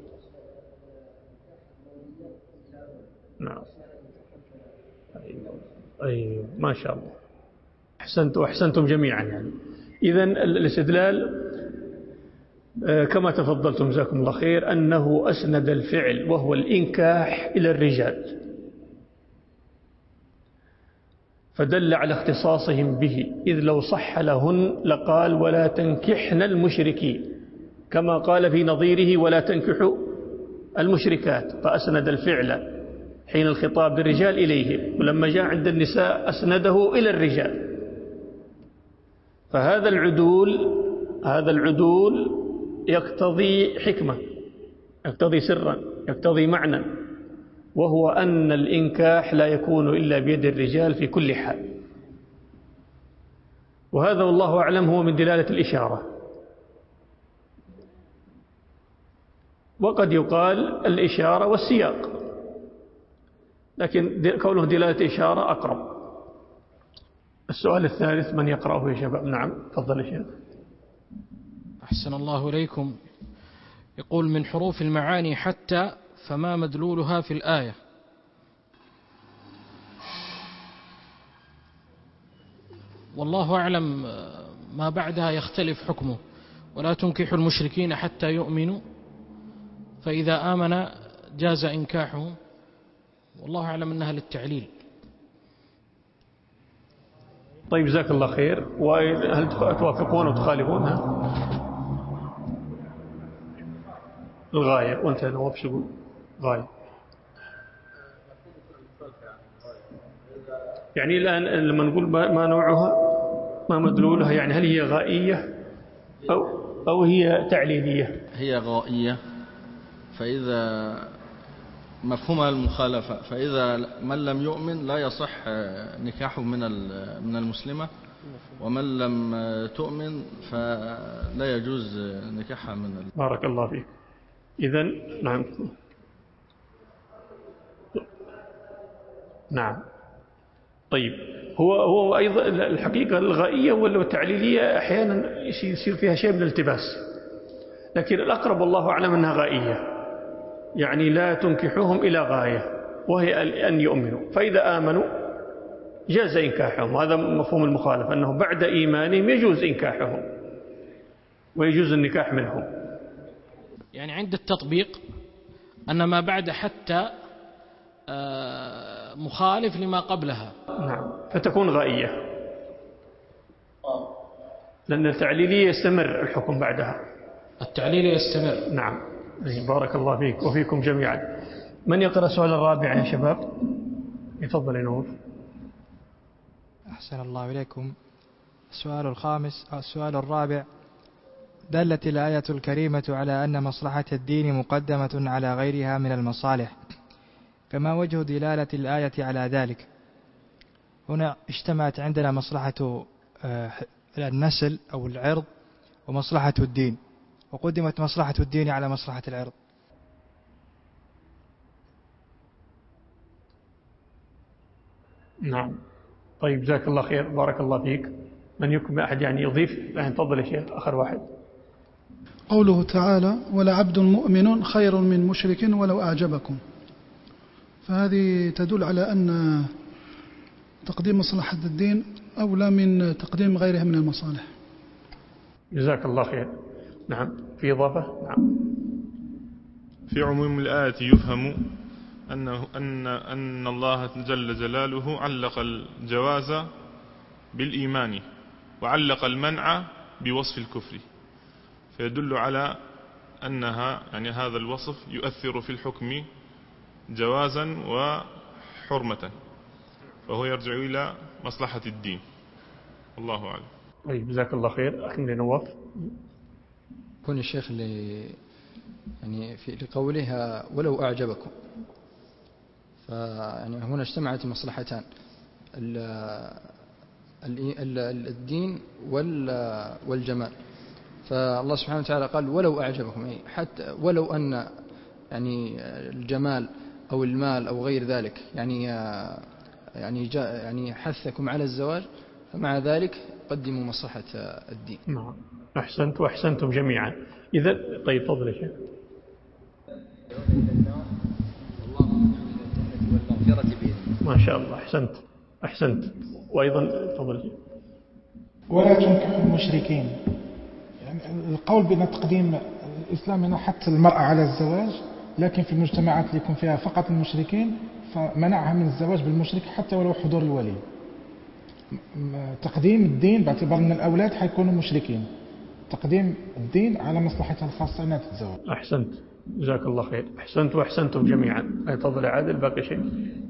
نعم أي ما شاء الله، أحسنتم جميعا. يعني إذن الاستدلال كما تفضلتم جزاكم الله خير أنه أسند الفعل وهو الإنكاح إلى الرجال، فدل على اختصاصهم به، إذ لو صح لهن لقال ولا تنكحن المشركين، كما قال في نظيره ولا تنكحوا المشركات، فأسند الفعل حين الخطاب بالرجال إليهم، ولما جاء عند النساء أسنده إلى الرجال. فهذا العدول يقتضي حكمة، يقتضي سرا، يقتضي معنى، وهو أن الإنكاح لا يكون إلا بيد الرجال في كل حال. وهذا والله أعلم هو من دلالة الإشارة، وقد يقال الإشارة والسياق، لكن كونه دلالة إشارة أقرب. السؤال الثالث من يقرأه يا شباب؟ نعم تفضل يا شيخ. أحسن الله إليكم. يقول من حروف المعاني حتى فما مدلولها في الآية؟ والله أعلم ما بعدها يختلف حكمه، ولا تنكحوا المشركين حتى يؤمنوا، فإذا آمن جاز إنكاحهم، والله أعلم أنها للتعليل. طيب جزاك الله خير. وهل توافقون وتخالفون؟ الغاية. وانت نواف شو تقول؟ غاية. يعني الآن لما نقول ما نوعها ما مدلولها، يعني هل هي غائية أو هي تعليلية؟ هي غائية، فإذا مفهومها المخالفة، فإذا من لم يؤمن لا يصح نكاحه من المسلمة، ومن لم تؤمن فلا يجوز نكاحها من بارك الله فيك. إذن نعم طيب. هو أيضا الحقيقة الغائية ولا التعليلية أحيانا يصير فيها شيء من الالتباس، لكن الأقرب والله أعلم أنها غائية، يعني لا تنكحوهم إلى غاية وهي أن يؤمنوا، فإذا آمنوا جاز إنكاحهم. هذا مفهوم المخالفة، أنه بعد إيمانهم يجوز إنكاحهم ويجوز النكاح منهم. يعني عند التطبيق أن ما بعد حتى مخالف لما قبلها. نعم فتكون غائية، لأن التعليلية يستمر الحكم بعدها. التعليل يستمر. نعم بارك الله فيك وفيكم جميعا. من يقرأ السؤال الرابع يا شباب؟ يفضل يا نور. أحسن الله إليكم. السؤال الرابع: دلت الآية الكريمة على أن مصلحة الدين مقدمة على غيرها من المصالح، فما وجه دلالة الآية على ذلك؟ هنا اجتمعت عندنا مصلحة النسل أو العرض ومصلحة الدين، وقدمت مصلحة الدين على مصلحة العرض. نعم طيب جزاك الله خير بارك الله فيك. من يكمل أحد يعني يضيف؟ يعني تفضل يا شيخ آخر واحد. قوله تعالى ولعبد مؤمن خير من مشرك ولو أعجبكم، فهذه تدل على أن تقديم مصلحة الدين أولى من تقديم غيرها من المصالح. جزاك الله خير. نعم، في إضافة؟ نعم. في عموم الآية يفهم أن الله جل جلاله علق الجواز بالإيمان وعلق المنع بوصف الكفر، فيدل على أنها يعني هذا الوصف يؤثر في الحكم جوازا وحرمة، فهو يرجع إلى مصلحة الدين. الله أعلم. طيب جزاك الله خير. أكمل نواف. كون الشيخ يعني في لقولها ولو أعجبكم، فيعني هنا اجتمعت مصلحتان، الدين والجمال. فالله سبحانه وتعالى قال ولو أعجبكم، يعني حتى ولو أن يعني الجمال أو المال أو غير ذلك يعني حثكم على الزواج، فمع ذلك قدموا مصلحة الدين. نعم، أحسنت وأحسنتم جميعا. إذا طيب تفضل يا شيخ. ما شاء الله، أحسنت. وأيضا تفضل. ولا تنكحوا المشركين، يعني القول بأن تقديم الإسلام هنا حتى المرأة على الزواج، لكن في المجتمعات اللي يكون فيها فقط المشركين فمنعها من الزواج بالمشرك حتى ولو حضور الولي. تقديم الدين باعتبار أن الأولاد حيكونوا مشركين، تقديم الدين على مصلحتها الخاصة أنها تتزوج. أحسنت، جزاك الله خير. أحسنت وأحسنتم جميعا. تفضل يا عادل، باقي شيء؟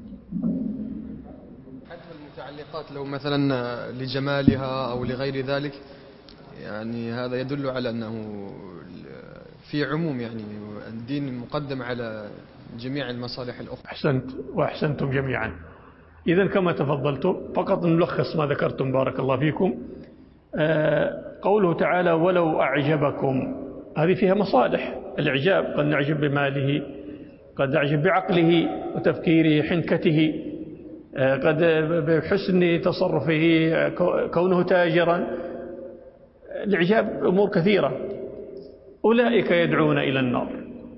حتى المتعلقات لو مثلا لجمالها أو لغير ذلك، يعني هذا يدل على أنه في عموم، يعني الدين مقدم على جميع المصالح الأخرى. أحسنت وأحسنتم جميعا. إذن كما تفضلتم، فقط نلخص ما ذكرتم بارك الله فيكم. قوله تعالى ولو أعجبكم، هذه فيها مصالح. الإعجاب قد نعجب بماله، قد نعجب بعقله وتفكيره، حنكته، قد بحسن تصرفه، كونه تاجرا. الإعجاب أمور كثيرة. أولئك يدعون إلى النار،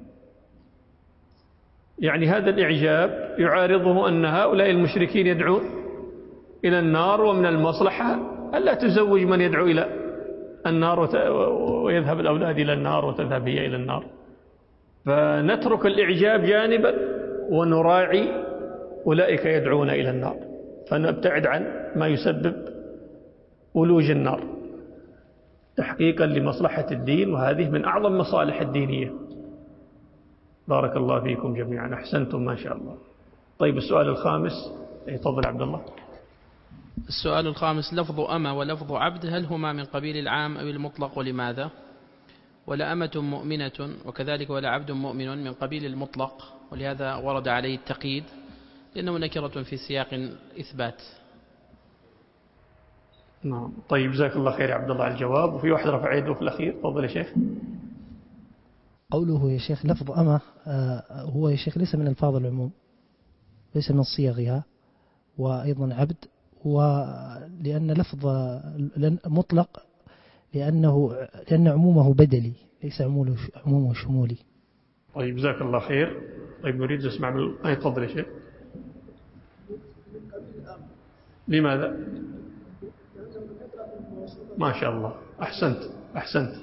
يعني هذا الإعجاب يعارضه أن هؤلاء المشركين يدعون إلى النار، ومن المصلحة ألا تزوج من يدعو إلى النار ويذهب الأولاد إلى النار وتذهب هي إلى النار. فنترك الإعجاب جانبا ونراعي أولئك يدعون إلى النار، فنبتعد عن ما يسبب ولوج النار تحقيقا لمصلحة الدين، وهذه من أعظم مصالح الدينية. بارك الله فيكم جميعا، أحسنتم ما شاء الله. طيب السؤال الخامس، تفضل عبد الله. السؤال الخامس: لفظ أمة ولفظ عبد هل هما من قبيل العام أو المطلق، ولماذا؟ ولا أمة مؤمنة وكذلك ولا عبد مؤمن من قبيل المطلق، ولهذا ورد عليه التقييد لأنه نكرة في سياق إثبات. نعم. طيب جزاك الله خير يا عبد الله على الجواب. وفي واحد رفع يده في الأخير، تفضل يا شيخ. قوله يا شيخ لفظ أمة هو يا شيخ ليس من ألفاظ العموم، ليس من صيغها، وأيضا عبد، ولأن لفظ مطلق لأن عمومه بدلي ليس عمومه شمولي. طيب جزاك الله خير. طيب نريد نسمع تفضل يا شيخ. لماذا؟ ما شاء الله، أحسنت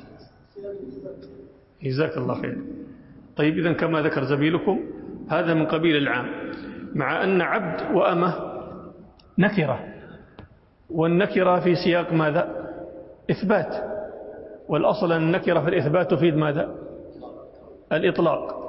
جزاك الله خير. طيب إذن كما ذكر زميلكم هذا من قبيل العام، مع أن عبد وأمة نكرة، والنكرة في سياق ماذا؟ إثبات، والأصل أن النكرة في الإثبات تفيد ماذا؟ الإطلاق،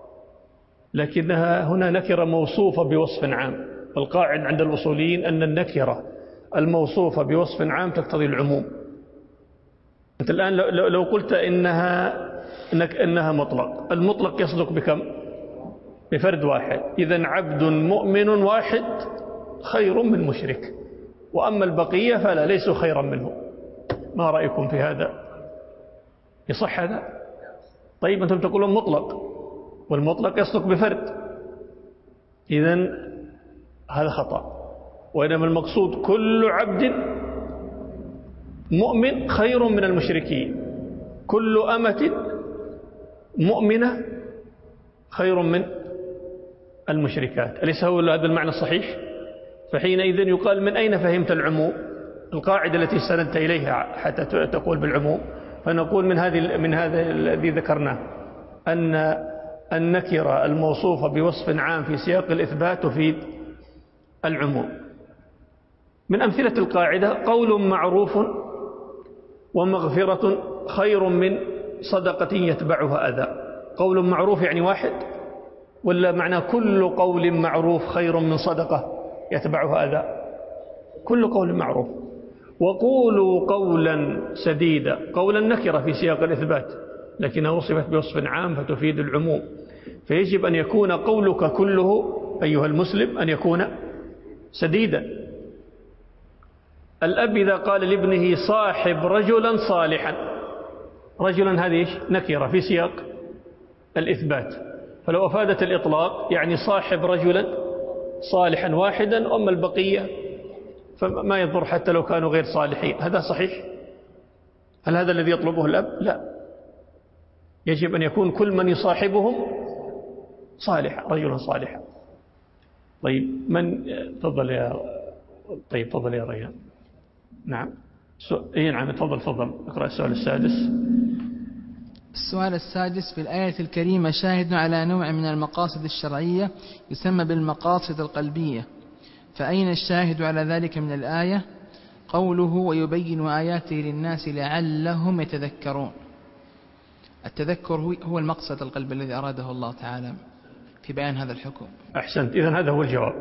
لكنها هنا نكرة موصوفة بوصف عام. والقاعد عند الأصوليين أن النكرة الموصوفة بوصف عام تقتضي العموم. أنت الآن لو قلت إنها مطلق، المطلق يصدق بكم؟ بفرد واحد. إذن عبد مؤمن واحد خير من مشرك، وأما البقية فلا، ليسوا خيرا منه. ما رأيكم في هذا؟ يصح هذا؟ طيب أنتم تقولون مطلق، والمطلق يصدق بفرد، إذن هذا خطأ. وإنما المقصود كل عبد مؤمن خير من المشركين، كل أمة مؤمنة خير من المشركات. أليس هو هذا المعنى الصحيح؟ فحينئذ يقال من أين فهمت العموم؟ القاعدة التي استندت إليها حتى تقول بالعموم، فنقول من هذا الذي ذكرناه أن النكرة الموصوفة بوصف عام في سياق الإثبات تفيد العموم. من أمثلة القاعدة قول معروف ومغفرة خير من صدقة يتبعها أذى. قول معروف يعني واحد، ولا معنى كل قول معروف خير من صدقة يتبعها أذى؟ كل قول معروف. وقولوا قولا سديدا، قولا نكرة في سياق الإثبات لكنها وصفت بوصف عام فتفيد العموم، فيجب أن يكون قولك كله أيها المسلم أن يكون سديدا. الأب إذا قال لابنه صاحب رجلا صالحا، رجلا هذه نكرة في سياق الإثبات، فلو أفادت الإطلاق يعني صاحب رجلا صالحا واحدا، أما البقية فما يضر حتى لو كانوا غير صالحين. هذا صحيح؟ هل هذا الذي يطلبه الأب؟ لا، يجب أن يكون كل من يصاحبهم صالح، رجلا صالحا. طيب من تفضل يا طيب تفضل يا ريان. نعم نعم تفضل اقرأ السؤال السادس. السؤال السادس: في الآية الكريمة شاهد على نوع من المقاصد الشرعية يسمى بالمقاصد القلبية، فأين الشاهد على ذلك من الآية؟ قوله ويبين آياته للناس لعلهم يتذكرون. التذكر هو المقصد القلبي الذي أراده الله تعالى في بيان هذا الحكم. أحسنت، إذن هذا هو الجواب.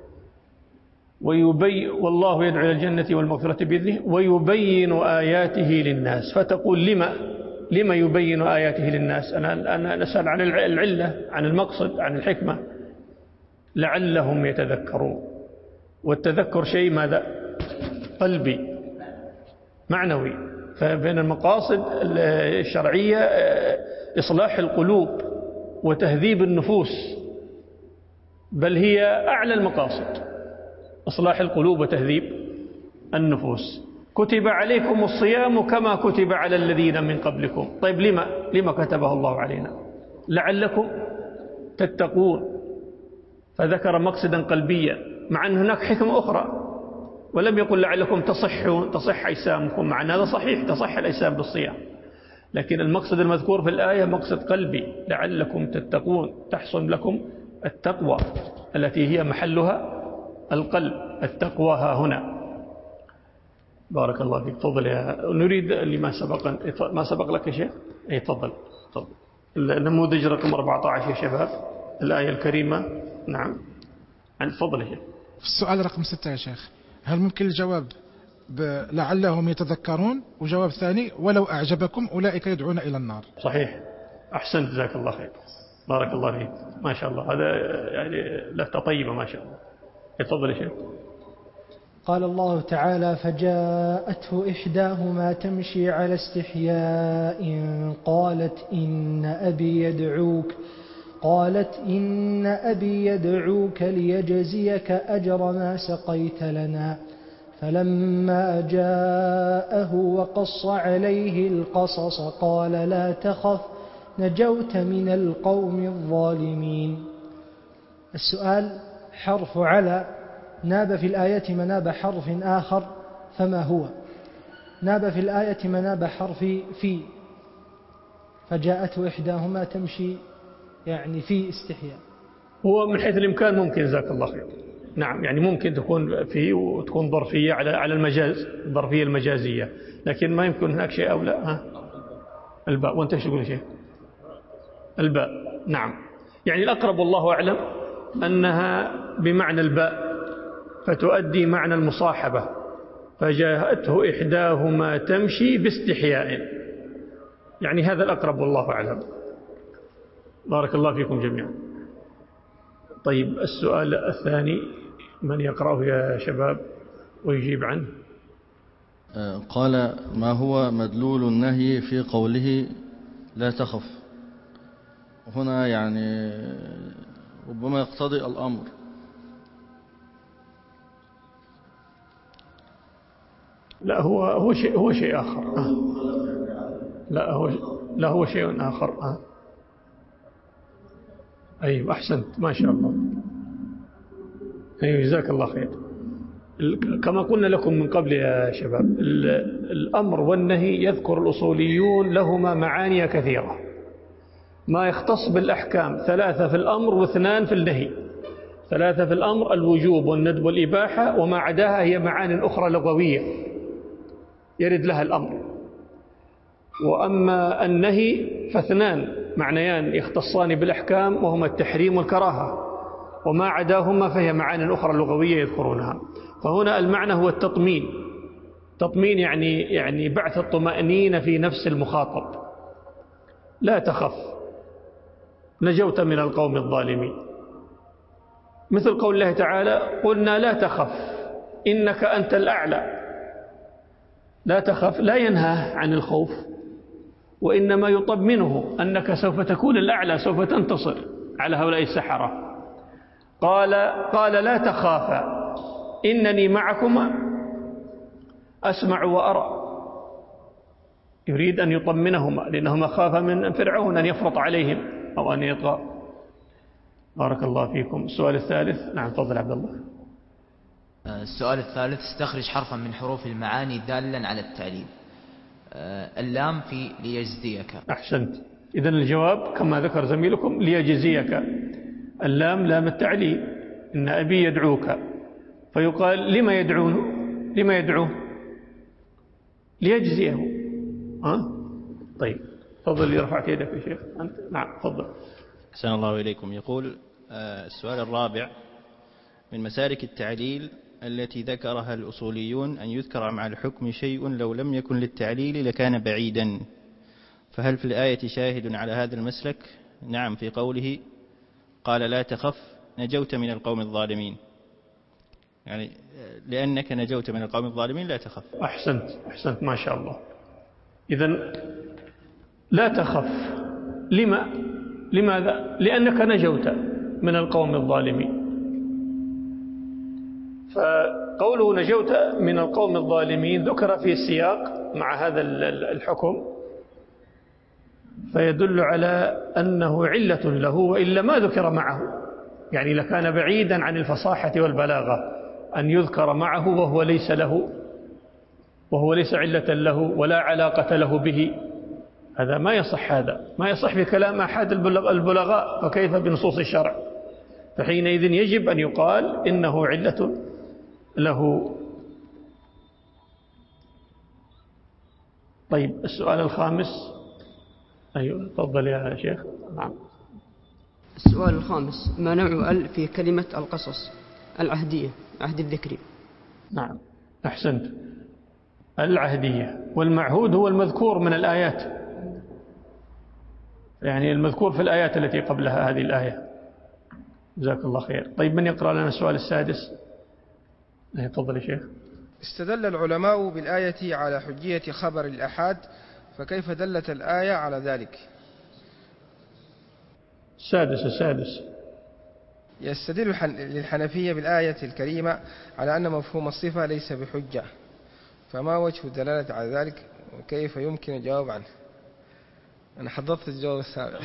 والله يدعو إلى الجنة والمغفرة بإذنه ويبين آياته للناس. فتقول لما يبين آياته للناس؟ أنا نسأل عن العلة، عن المقصد، عن الحكمة. لعلهم يتذكرون، والتذكر شيء ماذا؟ قلبي معنوي. فبين المقاصد الشرعية إصلاح القلوب وتهذيب النفوس، بل هي أعلى المقاصد، إصلاح القلوب وتهذيب النفوس. كتب عليكم الصيام كما كتب على الذين من قبلكم. طيب لما كتبه الله علينا؟ لعلكم تتقون، فذكر مقصدا قلبيا، مع أن هناك حكمة أخرى، ولم يقل لعلكم تصح أجسامكم، مع أن هذا صحيح تصح الأجسام بالصيام، لكن المقصد المذكور في الآية مقصد قلبي، لعلكم تتقون، تحصل لكم التقوى التي هي محلها القلب، التقوى ها هنا. بارك الله فيك. تفضل نريد اللي ما سبق لك يا شيخ. تفضل النموذج رقم 14 يا شباب، الآية الكريمة. نعم تفضل يا شيخ. في السؤال رقم 6 يا شيخ، هل ممكن الجواب لعلهم يتذكرون، وجواب ثاني ولو أعجبكم أولئك يدعون إلى النار؟ صحيح، أحسنت، جزاك الله خير، بارك الله فيك، ما شاء الله، هذا يعني لفتة طيبة ما شاء الله. تفضل يا شيخ. قال الله تعالى: فجاءته إحداهما تمشي على استحياء قالت إن أبي يدعوك ليجزيك أجر ما سقيت لنا. فلما جاءه وقص عليه القصص قال لا تخف نجوت من القوم الظالمين. السؤال: حرف على ناب في الآية مناب حرف آخر، فما هو؟ ناب في الآية مناب حرف في، فجاءته إحداهما تمشي يعني في استحياء. هو من حيث الإمكان ممكن، جزاك الله خير. نعم، يعني ممكن تكون في وتكون ظرفية على المجاز، الظرفية المجازية، لكن ما يمكن هناك شيء أو لا. الباء. وانت ايش تقول شيء؟ الباء. نعم، يعني الأقرب والله أعلم أنها بمعنى الباء، فتؤدي معنى المصاحبة. فجاءته إحداهما تمشي باستحياء، يعني هذا الأقرب والله أعلم. بارك الله فيكم جميعا. طيب السؤال الثاني من يقرأه يا شباب ويجيب عنه؟ قال: ما هو مدلول النهي في قوله لا تخف؟ هنا يعني ربما يقتضي الأمر. لا، هو شيء آخر. لا هو شيء آخر. أيوة أحسنت، ما شاء الله. أيوة جزاك الله خير. كما قلنا لكم من قبل يا شباب، الأمر والنهي يذكر الأصوليون لهما معاني كثيرة. ما يختص بالأحكام 3 في الأمر و2 في النهي. 3 في الأمر الوجوب والندب والإباحة، وما عداها هي معاني أخرى لغوية يرد لها الأمر. وأما النهي ف2 معنيان يختصان بالأحكام، وهما التحريم والكراهة، وما عداهما فهي معاني أخرى لغوية يذكرونها. فهنا المعنى هو التطمين. تطمين يعني بعث الطمأنينة في نفس المخاطب. لا تخف، نجوت من القوم الظالمين. مثل قول الله تعالى: قلنا لا تخف إنك أنت الأعلى. لا تخف لا ينهى عن الخوف، وإنما يطمنه أنك سوف تكون الأعلى، سوف تنتصر على هؤلاء السحرة. قال لا تخافا إنني معكما أسمع وأرى. يريد أن يطمنهما، لأنهما خاف من فرعون أن يفرط عليهم أو أن يطغى. بارك الله فيكم. السؤال الثالث. نعم تفضل عبد الله. السؤال الثالث: استخرج حرفا من حروف المعاني دالا على التعليل. اللام في ليجزيك. أحسنت. إذن الجواب كما ذكر زميلكم: ليجزيك. اللام لام التعليل. إن أبي يدعوك، فيقال لما يدعونه؟ لما يدعوه؟ ليجزيه. طيب تفضل. لي رفعت يدك يا شيخ أنت. نعم تفضل. أحسن الله إليكم. يقول السؤال الرابع: من مسالك التعليل التي ذكرها الأصوليون أن يذكر مع الحكم شيء لو لم يكن للتعليل لكان بعيدا، فهل في الآية شاهد على هذا المسلك؟ نعم، في قوله: قال لا تخف نجوت من القوم الظالمين، يعني لأنك نجوت من القوم الظالمين لا تخف. أحسنت ما شاء الله. إذن لا تخف. لماذا؟ لأنك نجوت من القوم الظالمين. فقوله نجوت من القوم الظالمين ذكر في السياق مع هذا الحكم، فيدل على أنه علة له، وإلا ما ذكر معه. يعني لكان بعيدا عن الفصاحة والبلاغة أن يذكر معه وهو ليس علة له ولا علاقة له به. هذا ما يصح. هذا ما يصح بكلام أحد البلغاء، فكيف بنصوص الشرع؟ فحينئذ يجب أن يقال إنه علة له. طيب السؤال الخامس. أيوة تفضل يا شيخ. نعم. السؤال الخامس: ما نوع ال في كلمة القصص العهدية، عهد الذكر؟ نعم أحسنت. العهدية، والمعهود هو المذكور من الآيات، يعني المذكور في الآيات التي قبلها هذه الآية. جزاك الله خير. طيب من يقرأ لنا السؤال السادس؟ تفضل يا شيخ. استدل العلماء بالآية على حجية خبر الأحاد، فكيف دلت الآية على ذلك؟ السادس. يستدل للحنفية بالآية الكريمة على أن مفهوم الصفة ليس بحجة، فما وجه الدلالة على ذلك وكيف يمكن الجواب عنه؟ أنا حضرت الجواب السابق.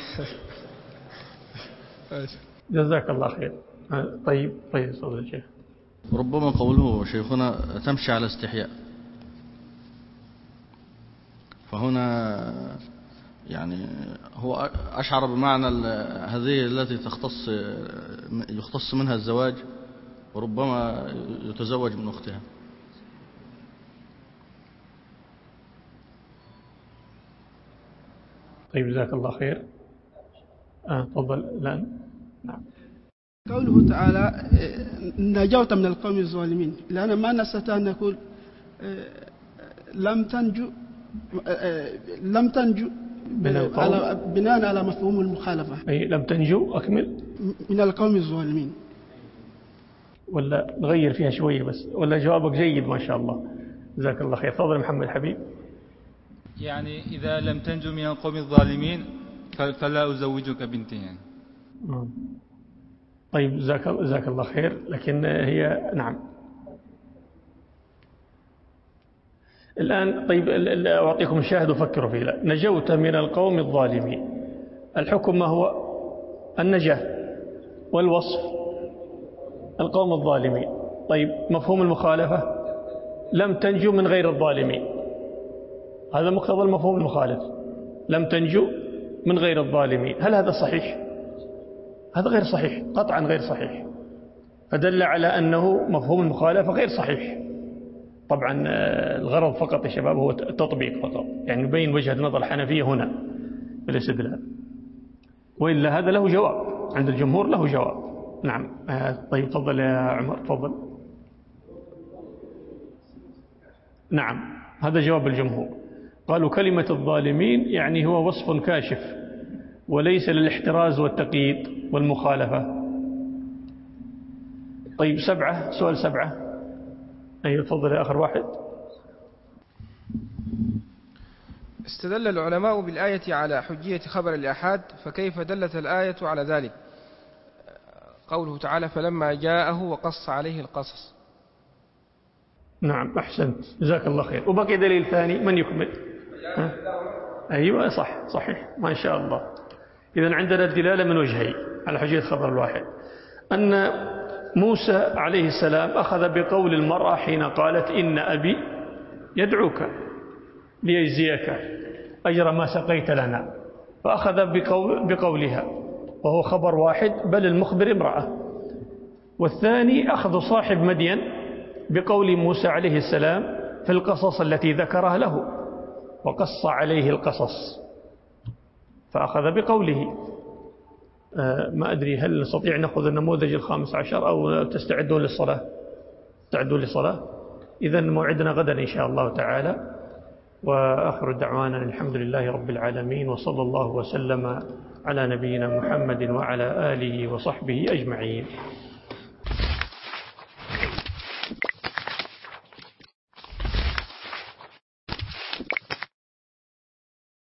جزاك الله خير. طيب تفضل يا شيخ. ربما قوله شيخنا تمشي على استحياء، فهنا يعني هو أشعر بمعنى هذه التي يختص منها الزواج، وربما يتزوج من أختها. طيب جزاك الله خير. تفضل الآن. نعم. قوله تعالى نجوت من القوم الظالمين، لأن ما نستطيع أن نقول لم تنجو بناء على مفهوم المخالفة. أي لم تنجو. أكمل. من القوم الظالمين. ولا نغير فيها شوية بس؟ ولا جوابك جيد ما شاء الله. جزاك الله خير. تفضل محمد حبيب. يعني إذا لم تنجو من القوم الظالمين فلا أزوجك بنتي يعني. طيب جزاك الله خير. لكن هي نعم. الآن طيب أعطيكم الشاهد وفكروا فيه. نجوت من القوم الظالمين، الحكم ما هو؟ النجاة، والوصف القوم الظالمين. طيب مفهوم المخالفة لم تنجو من غير الظالمين، هذا مقتضى المفهوم المخالف، لم تنجو من غير الظالمين. هل هذا صحيح؟ هذا غير صحيح، قطعا غير صحيح، فدل على أنه مفهوم المخالفة غير صحيح. طبعا الغرض فقط يا شباب هو التطبيق فقط، يعني نبين وجهة نظر الحنفية هنا في الاستدلال، وإلا هذا له جواب عند الجمهور، له جواب. نعم. طيب تفضل يا عمر، تفضل. نعم، هذا جواب الجمهور، قالوا كلمة الظالمين يعني هو وصف كاشف وليس للاحتراز والتقييد والمخالفة. طيب 7، سؤال 7. أيوة تفضل يا آخر واحد. استدل العلماء بالآية على حجية خبر الآحاد، فكيف دلت الآية على ذلك؟ قوله تعالى فلما جاءه وقص عليه القصص. نعم أحسنت، جزاك الله خير. وبقي دليل ثاني، من يكمل؟ أيوة صح، صحيح، ما شاء الله. إذن عندنا الدلالة من وجهين على حجية خبر الواحد، أن موسى عليه السلام أخذ بقول المرأة حين قالت إن أبي يدعوك ليجزيك أجر ما سقيت لنا، فأخذ بقولها وهو خبر واحد، بل المخبر امرأة. والثاني أخذ صاحب مدين بقول موسى عليه السلام في القصص التي ذكرها له، وقص عليه القصص، فأخذ بقوله. ما أدري هل نستطيع نأخذ النموذج 15 أو تستعدون للصلاة؟ تستعدون للصلاة؟ إذن موعدنا غدا إن شاء الله تعالى. وآخر دعوانا الحمد لله رب العالمين، وصلى الله وسلم على نبينا محمد وعلى آله وصحبه أجمعين.